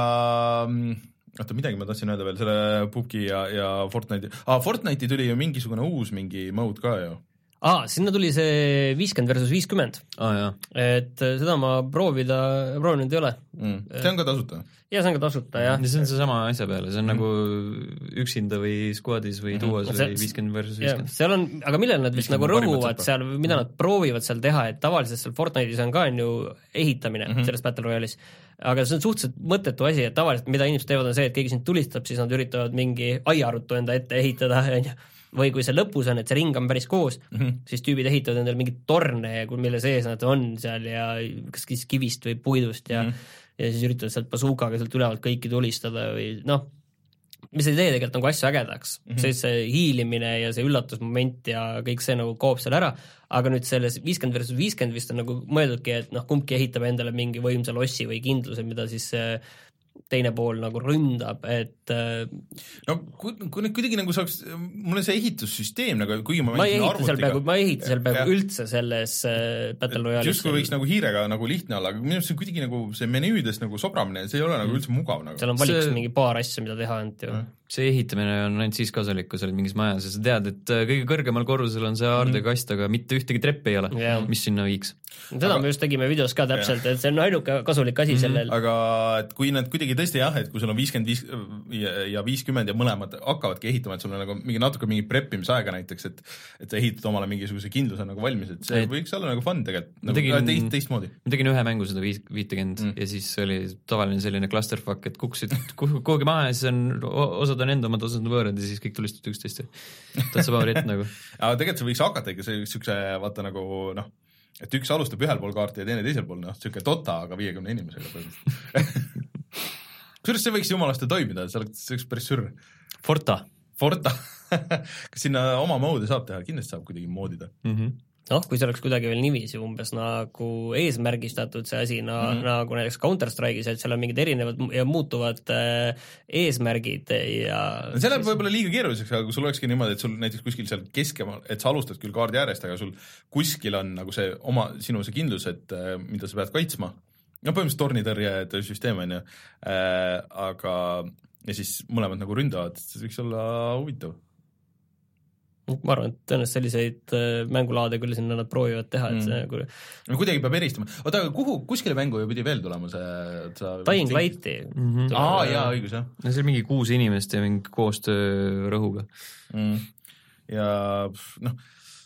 oota, midagi ma tahtsin öelda veel selle Puki ja, ja Fortnite'i. Ah, Fortnite'i tuli ju mingisugune uus mingi mode ka ju. Aa, sinna tuli see viiskümmend versus viiskümmend. Ah, jah. Et seda ma proovida, proovinud ei ole. Mm. See on ka tasuta? Ja see on ka tasuta, jah. See on see sama asja peale, see on mm. nagu üksinda või squadis või duos mm. või viiskümmend versus viiskümmend. Seal on, aga millal nad vist nagu rõhuvad seal, mida nad proovivad seal teha, et tavaliselt seal Fortnite'is on ka on ju ehitamine mm -hmm. selles Battle Royale'is, aga see on suhteliselt mõttetu asi, et tavaliselt mida inimesed teevad on see, et keegi sind tulistab, siis nad üritavad mingi aiarutu enda ette ehitada, või kui see lõpus on, et see ring on päris koos mm, -hmm. siis tüübid ehitavad endale mingit torne, mille sees nad on seal ja kas kivist või puidust ja mm -hmm. ja siis üritavad sealt basuukaga sealt ülevalt kõiki tulistada või noh, mis ei tee tegelikult nagu asju ägedaks mm, -hmm. siis see hiilimine ja see üllatusmoment ja kõik see nagu koob seal ära, aga nüüd selles viiskümmend versus viiskümmend vist on nagu mõeldudki, et noh, kumbki ehitab endale mingi võimsa lossi või kindluse, mida siis teine pool nagu ründab, et no kui, kui nüüd kuidagi nagu saaks, mul on see ehitussüsteem nagu, kuigi ma ma ei ehita seal peaaegu, ma ei ehita seal peaaegu üldse selles Battle Royale'is. Just kui võiks nagu hiirega nagu lihtne olla, aga minu arust see kuidagi nagu see menüüdes nagu sobramine, see ei ole nagu üldse mugav nagu. Seal on valiks see... mingi paar asja, mida teha ainult ju. See ehitamine on ainult siis kasulik, kui sa oled mingis majas ja sa tead, et kõige kõrgemal korrusel on see aardekast, aga mitte ühtegi treppi ei ole, yeah. mis sinna viiks. Seda aga... me just tegime videos ka täpselt, et see on ainuke kasulik asi mm -hmm. sellel. Aga et kui nad kuidagi tõesti jah, et kui sul on viiskümmend viis ja viiskümmend ja mõlemad hakkavadki ehitama, et sul on nagu mingi natuke mingi preppimisaega näiteks, et et sa ehitad omale mingisuguse kindluse nagu valmis, et see et... võiks olla nagu fun tegelikult, nagu tegin, teist, teistmoodi. Ma tegin ühe mängu seda viis, viitekümmend mm. ja siis oli tavaline selline clusterfuck, et kukkusid kuhugi maha ja siis on, osad on enda omad, osad on võõrad ja siis kõik tulistavad üksteist ja tatsa paberit nagu. Aga tegelikult see võiks hakata ikka siukse, vaata nagu noh, et üks alustab ühel pool kaarti ja teine teisel pool, noh, siuke Dota, aga viiekümne inimesega kusjuures see võiks jumalaste toimida, see oleks, see oleks päris sürr. Forta. Forta. Kas sinna oma moodi saab teha? Kindlasti saab kuidagi moodida. Mm-hmm. noh, kui see oleks kuidagi veel niiviisi umbes nagu eesmärgistatud see asi, na, mm. nagu näiteks Counter-Strike'is, et seal on mingid erinevad ja muutuvad äh, eesmärgid ja no see läheb siis... võib-olla liiga keeruliseks, aga kui sul olekski niimoodi, et sul näiteks kuskil seal keskemal, et sa alustad küll kaardi äärest, aga sul kuskil on nagu see oma, sinu see kindlus, et äh, mida sa pead kaitsma, no põhimõtteliselt tornitõrje süsteem on ju, äh, aga ja siis mõlemad nagu ründavad, see võiks olla huvitav. Ma arvan, et tõenäoliselt selliseid mängulaade küll sinna nad proovivad teha, et see mm. no kuidagi peab eristama. Oota, aga kuhu, kuskile mängu ju pidi veel tulema see... Sa... Dying Lighti. Mm-hmm. Aa, jaa, õigus, jah. No see on mingi kuus inimest ja mingi koostöö rõhuga. Mm. Ja noh,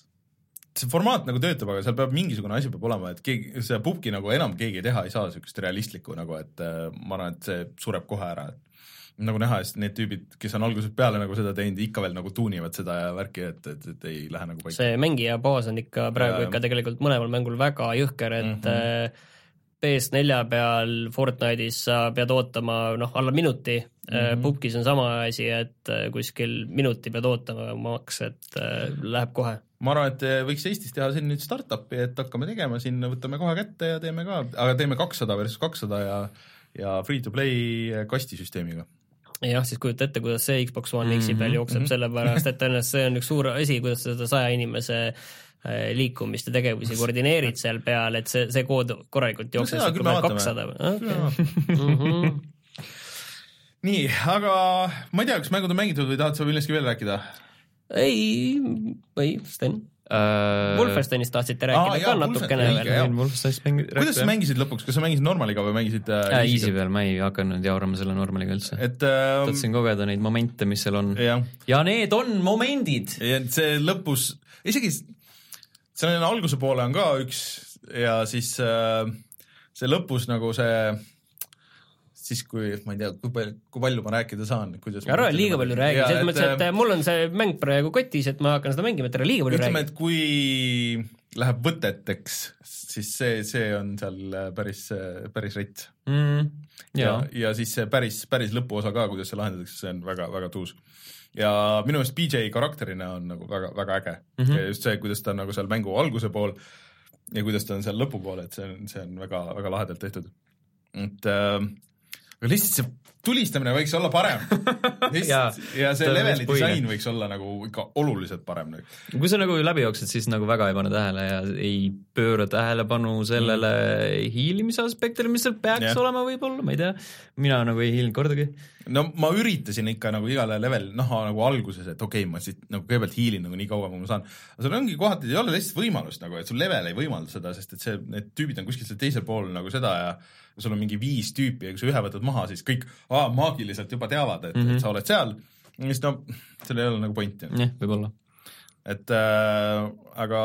see formaat nagu töötab, aga seal peab mingisugune asi peab olema, et keegi, see pubki nagu enam keegi teha ei saa sellist realistlikku nagu, et ma arvan, et see sureb kohe ära, et nagu näha, et need tüübid, kes on algusest peale nagu seda teinud, ikka veel nagu tuunivad seda ja värki, et, et, et ei lähe nagu paika. See mängija baas on ikka praegu ja, ikka tegelikult mõlemal mängul väga jõhker, et mm-hmm. P S nelja peal Fortnite'is sa pead ootama noh, alla minuti, mm-hmm. pubkis on sama asi, et kuskil minuti pead ootama maks, et läheb kohe. Ma arvan, et võiks Eestis teha siin nüüd startupi, et hakkame tegema siin, võtame kohe kätte ja teeme ka, aga teeme kakssada versus kakssada ja, ja free-to-play kastisüsteemiga. Jah, siis kujuta ette, kuidas see Xbox One X-i peal jookseb mm-hmm. selle pärast, et tõenäoliselt see on üks suur asi, kuidas seda saja inimese liikumist ja tegevusi koordineerid seal peal, et see, see kood korralikult jookseb no, küll kakssada. Okay. mm-hmm. Nii, aga ma ei tea, kas mängud on mängitud või tahad sa millestki veel rääkida? Ei, ei, Sten. Uh, Wolfensteinist tahtsite rääkida ah, ka jah, natukene veel. Kuidas sa mängisid lõpuks, kas sa mängisid normaliga või mängisid äh, äh, easy peal, ma ei hakanud jaurama selle normaliga üldse. Et, äh, tahtsin kogeda neid momente, mis seal on. Ja, ja need on momendid! Ja see lõpus, isegi see alguse poole on ka üks ja siis äh, see lõpus nagu see siis kui, ma ei tea, kui palju, kui palju ma rääkida saan. Ära liiga palju räägi, selles mõttes, et mul on see mäng praegu kotis, et ma hakkan seda mängima, et ära liiga palju ütleme, räägi. Et kui läheb võteteks, siis see, see on seal päris, päris rits. Mm, ja, ja siis see päris, päris lõpuosa ka, kuidas see lahendatakse, see on väga, väga tuus. Ja minu meelest B J karakterina on nagu väga, väga äge. Mm-hmm. Ja just see, kuidas ta on nagu seal mängu alguse pool ja kuidas ta on seal lõpu pool, et see on, see on väga, väga lahedalt tehtud. Et äh, aga lihtsalt see tulistamine võiks olla parem. ja, ja see leveli disain võiks olla nagu ikka oluliselt parem. Kui sa nagu läbi jooksed, siis nagu väga ei pane tähele ja ei pööra tähelepanu sellele mm. hiilimise aspektile, mis seal peaks yeah. olema võib-olla, ma ei tea. Mina nagu ei hiilinud kordagi. No ma üritasin ikka nagu igale level näha nagu alguses, et okei, okay, ma siit nagu kõigepealt hiilin nagu nii kaua, kui ma saan. Aga sul ongi kohati, ei ole lihtsalt võimalust nagu, et sul level ei võimalda seda, sest et see, need tüübid on kuskil teisel pool nagu seda ja sul on mingi viis tüüpi ja kui sa ühe võtad maha, siis kõik aa, maagiliselt juba teavad, et, mm-hmm. et sa oled seal. Ja siis no, seal ei ole nagu pointi. Jah, võib-olla. Et äh, aga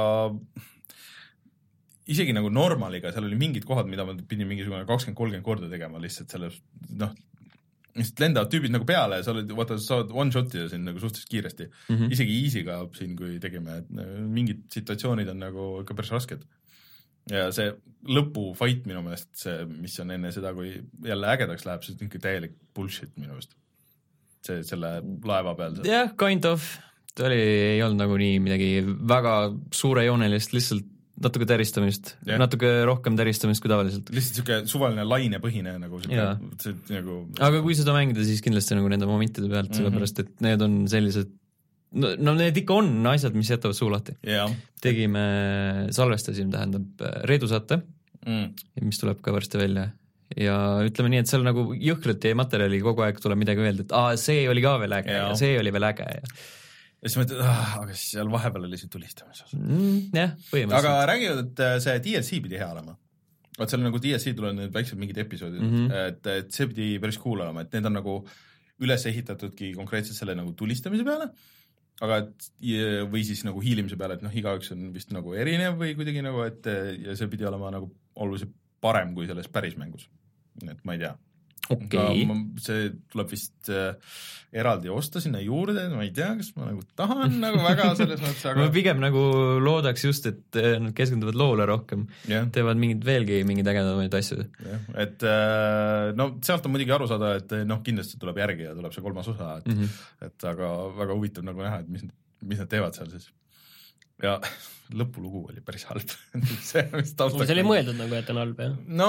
isegi nagu normaliga, seal oli mingid kohad, mida ma pidin mingisugune kakskümmend kolmkümmend korda tegema lihtsalt selle, noh, lihtsalt lendavad tüübid nagu peale ja sa oled, vaata, sa oled one shot ja siin nagu suhteliselt kiiresti. Mm-hmm. Isegi easy'ga siin, kui tegime, et mingid situatsioonid on nagu ikka päris rasked. Ja see lõpu fight minu meelest, see, mis on enne seda, kui jälle ägedaks läheb, see on ikka täielik bullshit minu meelest. See selle laeva peal. jah, yeah, kind of. Ta oli, ei olnud nagu nii midagi väga suurejoonelist, lihtsalt natuke täristamist, yeah. natuke rohkem täristamist kui tavaliselt. Lihtsalt siuke suvaline lainepõhine nagu, yeah. see, nagu... Aga kui seda mängida, siis kindlasti nagu nende momentide pealt, mm-hmm. sellepärast, et need on sellised No, no need ikka on asjad, mis jätavad suu lahti. Yeah. Tegime, salvestasime, tähendab, Reedu saate, mm. mis tuleb ka varsti välja. Ja ütleme nii, et seal nagu jõhkralt ja materjali kogu aeg tuleb midagi öelda, et aa, see oli ka veel äge yeah. ja see oli veel äge. Ja, ja siis mõtled, ah, aga seal vahepeal oli see tulistamises. Mm, jah, põhimõtteliselt. Aga räägivad, et see D L C pidi hea olema. Vaat seal nagu D L C tuleb need väiksed mingid episoodid, mm-hmm. et, et see pidi päris cool olema, et need on nagu üles ehitatudki konkreetselt selle nagu tulistamise peale, aga et, või siis nagu hiilimise peale, et noh, igaüks on vist nagu erinev või kuidagi nagu, et ja see pidi olema nagu oluliselt parem kui selles päris mängus. Et ma ei tea. okei okay., see tuleb vist äh, eraldi osta sinna juurde, ma ei tea, kas ma nagu tahan nagu väga selles mõttes, aga ma pigem nagu loodaks just, et nad keskenduvad loole rohkem yeah., teevad mingid veelgi mingid ägedamaid asju yeah.. Et äh, no sealt on muidugi aru saada, et noh, kindlasti tuleb järgi ja tuleb see kolmas osa, et, mm -hmm. et aga väga huvitav nagu näha, et mis, mis nad teevad seal siis. Ja lõpulugu oli päris halb see, mis taustaks see oli mõeldud nagu, et on halb, jah? No,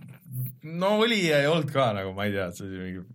no oli ja ei olnud ka nagu, ma ei tea, see oli mingi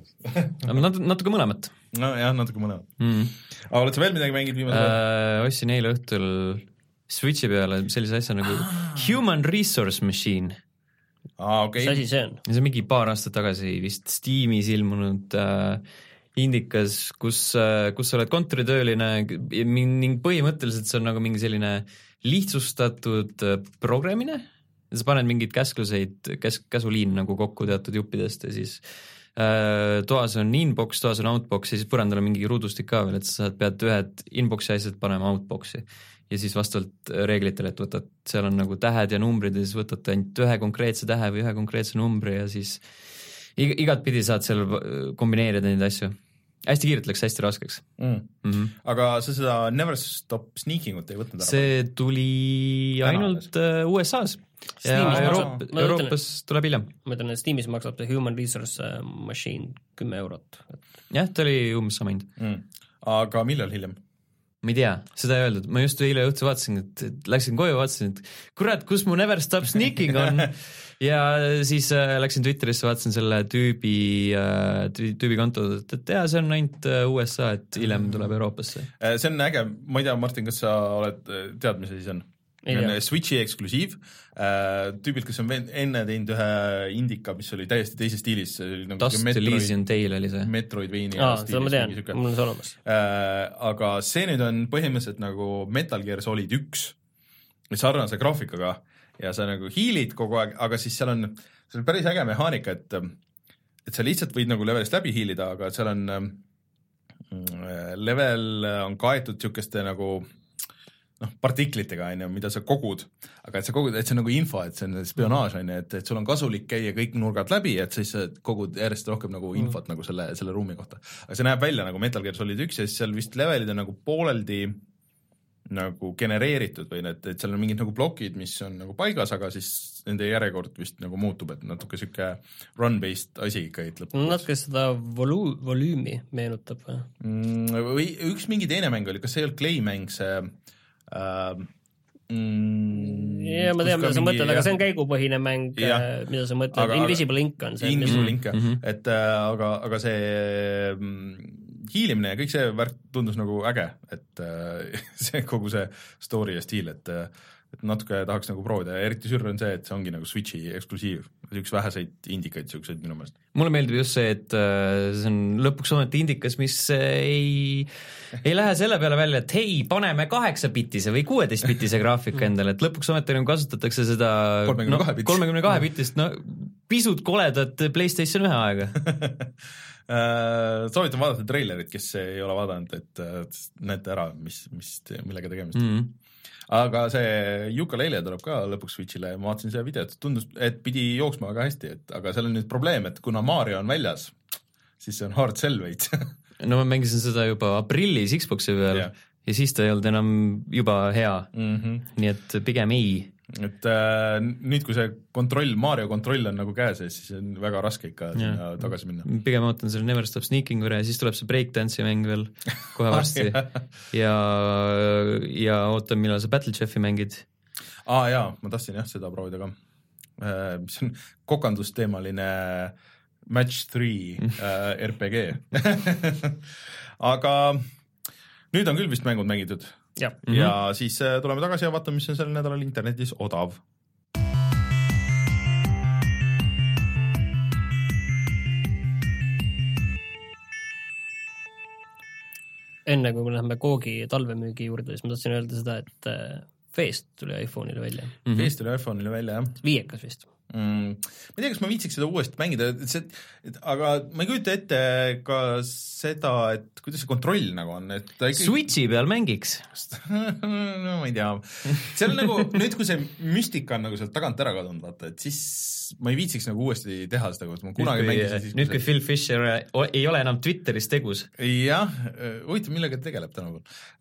Nat- natuke mõlemat. No jah, natuke mõlemat mm. Aga oled sa veel midagi mängid viimasel äh, ostsin eile õhtul Switchi peale sellise asja nagu Human Resource Machine. ah, okay. Mis asi see on? See on mingi paar aastat tagasi vist Steamis ilmunud äh, indikas, kus, äh, kus sa oled kontoritööline ning põhimõtteliselt see on nagu mingi selline lihtsustatud äh, programmine. Sa paned mingeid käskluseid, käs, käsuliin nagu kokku teatud juppidest ja siis äh, toas on inbox, toas on outbox ja siis põrandal on mingi ruudustik ka veel, et sa pead ühed inboxi asjad panema outboxi ja siis vastavalt reeglitele, et võtad, seal on nagu tähed ja numbrid ja siis võtad ainult ühe konkreetse tähe või ühe konkreetse numbri ja siis igat pidi saad seal kombineerida neid asju. Hästi kiirelt läks hästi raskeks. Mm. Mm-hmm. Aga sa seda Never Stop Sneaking ut ei võtnud ära? See tuli Täna ainult uh, U S A-s ja Euroop, Euroopas tuleb hiljem. Ma ütlen, et Steamis maksab Human Resource Machine kümme eurot. Jah, ta oli umbes sama hind. Mm. Aga millal hiljem? Ma ei tea, seda ei öeldud. Ma just eile õhtu vaatasin, et läksin koju, vaatasin, et kurat, kus mu Never Stop Sneaking on ja siis äh, läksin Twitterisse, vaatasin selle tüübi, äh, tüübi konto, et jah, see on ainult U S A, et hiljem tuleb Euroopasse. See on äge, ma ei tea, Martin, kas sa oled tead, mis see siis on? Switchi eksklusiiv, tüübilt, kes on enne teinud ühe indika, mis oli täiesti teises stiilis. Nagu Dust Elysian Tale oli see. Metroidvania Aa, seda ma tean, mul on see olemas. Aga see nüüd on põhimõtteliselt nagu Metal Gear Solid üks, sarnase graafikaga ja sa nagu hiilid kogu aeg, aga siis seal on, seal on päris äge mehaanika, et, et sa lihtsalt võid nagu levelist läbi hiilida, aga seal on, level on kaetud niisugeste nagu noh, partiklitega, on ju, mida sa kogud, aga et sa kogud, et see on nagu info, et see on spionaaž, on ju, et, et sul on kasulik käia kõik nurgad läbi, et siis sa kogud järjest rohkem nagu infot mm. nagu selle, selle ruumi kohta. Aga see näeb välja nagu Metal Gear Solid üks ja siis seal vist levelid on nagu pooleldi nagu genereeritud või need, et seal on mingid nagu plokid, mis on nagu paigas, aga siis nende järjekord vist nagu muutub, et natuke siuke run-based asi ikka lõpuks. Natuke seda volü- volüümi meenutab või? Mm, või üks mingi teine mäng oli, kas see ei olnud Clay-mäng, see Uh, mm, ja ma tean, mida sa mõtled, aga see on käigupõhine mäng, mida sa mõtled, aga, Invisible Ink on see. Invisible Ink, mm -hmm. et uh, aga, aga see mm, hiilimine ja kõik see värk tundus nagu äge, et uh, see kogu see story ja stiil, et, et natuke tahaks nagu proovida ja eriti sürr on see, et see ongi nagu Switchi eksklusiiv, üks väheseid indikaid siukseid minu meelest. Mulle meeldib just see, et uh, see on lõpuks ometi indikas, mis ei ei lähe selle peale välja, et hei, paneme kaheksa-bitise või kuueteist-bitise graafika endale, et lõpuks ometi nagu kasutatakse seda kolmekümne kahe bitist, no pisut koledat PlayStation ühe aega. Soovitan vaadata treilerit, kes ei ole vaadanud, et näete ära, mis, mis, millega tegemist. Mm -hmm. Aga see Yooka-Laylee tuleb ka lõpuks Switchile ja ma vaatasin seda videot, tundus, et pidi jooksma väga hästi, et, aga seal on nüüd probleem, et kuna Mario on väljas, siis see on hard sell veits. No ma mängisin seda juba aprillis Xboxi peal yeah. ja siis ta ei olnud enam juba hea, mm -hmm. nii et pigem ei. Et äh, nüüd, kui see kontroll, Mario kontroll on nagu käes, siis on väga raske ikka yeah. sinna tagasi minna. Pigem ootan selle Never Stop Sneaking üle ja siis tuleb see Breakdance'i mäng veel kohe varsti ja, ja ootan, millal sa Battle Chefi mängid. Aa ah, jaa, ma tahtsin jah seda proovida ka, äh, mis on kokandusteemaline Match three äh, R P G aga nüüd on küll vist mängud mängitud ja, ja mm-hmm. siis tuleme tagasi ja vaatame, mis on sel nädalal internetis odav. Enne kui me läheme Koogi talvemüügi juurde, siis ma tahtsin öelda seda, et Feest tuli iPhone'ile välja mm. -hmm. Feest tuli iPhone'ile välja, jah. Viiekas vist. Mm. Ma ei tea, kas ma viitsiks seda uuesti mängida, see, et, aga ma ei kujuta ette ka seda, et kuidas see kontroll nagu on, et ta ikkagi... Switchi peal mängiks no ma ei tea, see on nagu nüüd, kui see müstika on nagu sealt tagant ära kadunud, vaata, et siis ma ei viitsiks nagu uuesti teha seda, kui ma kunagi nüüd, mängisin siis, nüüd kui see... Phil Fisher ei ole enam Twitteris tegus. Jah, huvitav, millega tegeleb tänapäeval,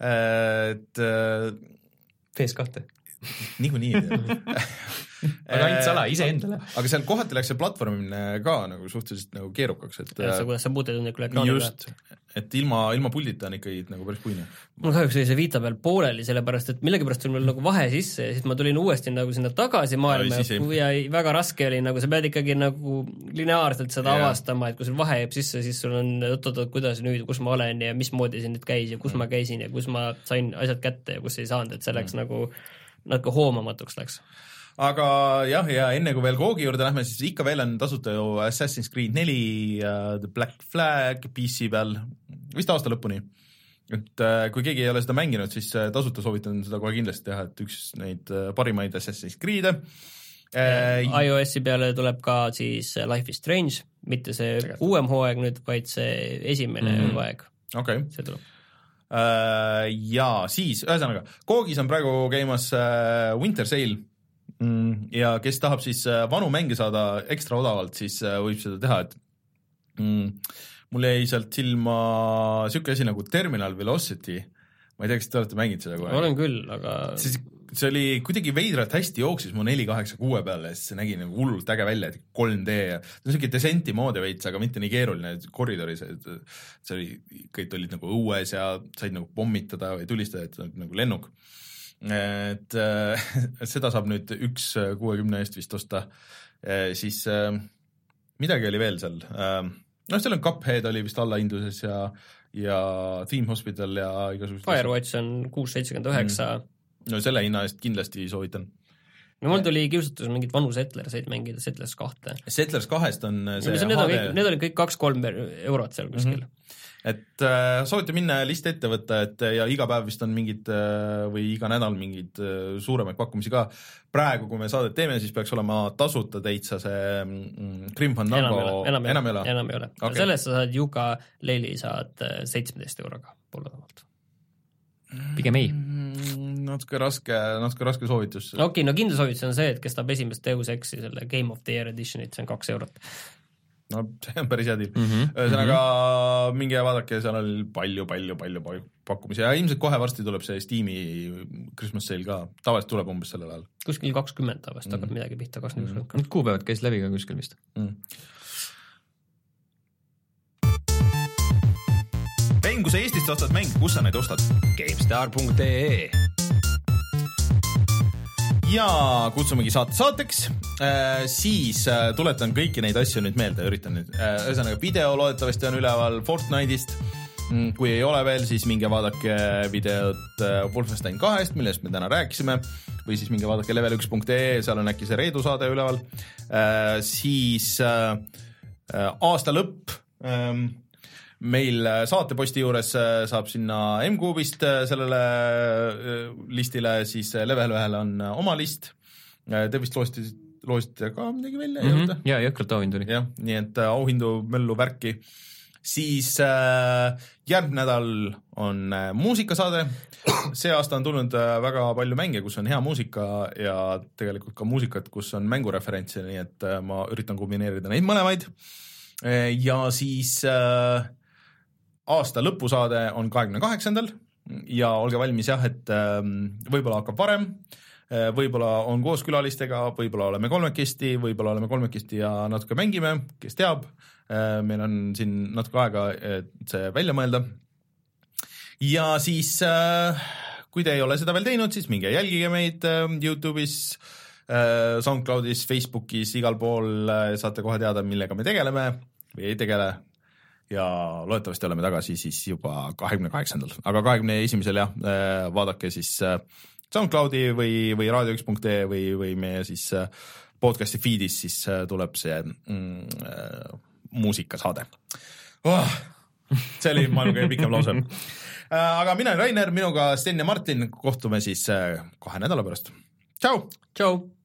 et P S kahte niikuinii ei tea aga ainult sala, ise endale. Aga seal kohati läks see platvormimine ka nagu suhteliselt nagu keerukaks, et ja, see, kuidas sa puuted on ekraani just, et ilma, ilma puldita on ikka nagu päris puine. Mul kahjuks oli see Vita peal pooleli, sellepärast et millegipärast tuli mul nagu vahe sisse ja siis ma tulin uuesti nagu sinna tagasi maailma ja, ja väga raske oli, nagu sa pead ikkagi nagu lineaarselt seda yeah. avastama, et kui sul vahe jääb sisse, siis sul on oot-oot, kuidas nüüd, kus ma olen ja mismoodi see nüüd käis ja kus mm. ma käisin ja kus ma sain asjad kätte ja kus ei saanud, et see läks mm. nagu natuke hoomamatuks läks. Aga jah, ja enne kui veel Koogi juurde lähme, siis ikka veel on tasuta ju Assassin's Creed neli, uh, The Black Flag P C peal, vist aasta lõpuni. Et uh, kui keegi ei ole seda mänginud, siis uh, tasuta soovitan seda kohe kindlasti teha, et üks neid uh, parimaid Assassin's Creed'e. Uh, iOS-i peale tuleb ka siis Life is Strange, mitte see uuem hooaeg nüüd, vaid see esimene mm-hmm. hooaeg. Okay. See tuleb. Uh, ja siis, ühesõnaga, Koogis on praegu käimas uh, Winter Sale mm, ja kes tahab siis uh, vanu mänge saada ekstra odavalt, siis uh, võib seda teha, et mm, mul jäi sealt silma siuke asi nagu Terminal Velocity, ma ei tea, kas te olete mänginud seda kohe? Olen küll, aga siis see oli kuidagi veidralt hästi jooksis mu neli kaheksa kuue peale ja siis see nägi nagu hullult äge välja, et kolm D ja see on selline desenti moodi veits, aga mitte nii keeruline koridoris, et see oli, kõik olid nagu õues ja said nagu pommitada või tulistada, et nagu lennuk. Et äh, seda saab nüüd üks kuuekümne eest vist osta, e, siis äh, midagi oli veel seal, äh, noh, seal on Cuphead oli vist allahinduses ja, ja Theme Hospital ja igasugused Firewatch on kuus seitsekümmend üheksa mm. No selle hinna eest kindlasti soovitan. No mul tuli kiusatus mingit vanu Settlerseid mängida, Settlers kahte. Settlers kahest on see need, H D... on, need olid kõik kaks-kolm eurot seal kuskil. Mm-hmm. Et äh, soovitan minna list ette võtta, et ja iga päev vist on mingid äh, või iga nädal mingid äh, suuremaid pakkumisi ka. Praegu, kui me saadet teeme, siis peaks olema tasuta teitsa see mm, Grim Fandango. Enam, enam ei ole. Enam ei ole. Okay. Sellest sa saad Yuga Leili saad seitsmeteist euroga poolodavalt. Pigem ei. Natuke raske, natuke raske soovitus. Okei, okay, no kindla soovitus on see, et kes tahab esimest Deus Exi, selle Game of the Year Editionit, see on kaks eurot. No see on päris hea deal. Mm-hmm. Ühesõnaga mm-hmm. minge vaadake, seal oli palju, palju, palju pakkumisi ja ilmselt kohe varsti tuleb see Steam'i Christmas sale ka. Tavaliselt tuleb umbes sellel ajal. Kuskil kakskümmend tavaliselt mm-hmm. hakkab midagi pihta. kakskümmend mm-hmm. Kuupäevad käis läbi ka kuskil vist. Mm. Mäng, kui sa Eestist ostad mäng, kus sa neid ostad? GameStar punkt ee ja kutsumegi saate saateks, äh, siis äh, tuletan kõiki neid asju nüüd meelde, üritan nüüd. Äh, ühesõnaga, video loodetavasti on üleval Fortnite'ist. Kui ei ole veel, siis minge vaadake videot äh, Wolfenstein kahest, millest me täna rääkisime, või siis minge vaadake level üks punkt ee, seal on äkki see Reedu saade üleval. Äh, siis äh, aasta lõpp äh, meil saateposti juures saab sinna M-Kuubist sellele listile, siis Level ühele on oma list. Te vist loosite, loosite ka midagi välja? Mm-hmm. Ja, jõhkralt auhindu oli. Jah, nii et auhindu, möllu, värki. Siis äh, järgmine nädal on äh, muusikasaade. See aasta on tulnud äh, väga palju mänge, kus on hea muusika ja tegelikult ka muusikat, kus on mängureferentsi, nii et äh, ma üritan kombineerida neid mõlemaid. Äh, ja siis... Äh, aasta lõpusaade on kahekümne kaheksandal ja olge valmis jah, et võib-olla hakkab varem, võib-olla on koos külalistega, võib-olla oleme kolmekesti, võib-olla oleme kolmekesti ja natuke mängime, kes teab, meil on siin natuke aega, et see välja mõelda. Ja siis, kui te ei ole seda veel teinud, siis minge jälgige meid YouTube'is, SoundCloudis, Facebookis, igal pool saate kohe teada, millega me tegeleme või ei tegele. Ja loodetavasti oleme tagasi siis juba kahekümne kaheksandal, aga kahekümne esimesel jah, vaadake siis SoundCloudi või, või raadio üks punkt ee või, või meie siis podcasti feedis, siis tuleb see mm, muusikasaade. Oh, see oli maailma kõige pikem lause. Aga mina olen Rainer, minuga Sten ja Martin, kohtume siis kahe nädala pärast. Tšau! Tšau!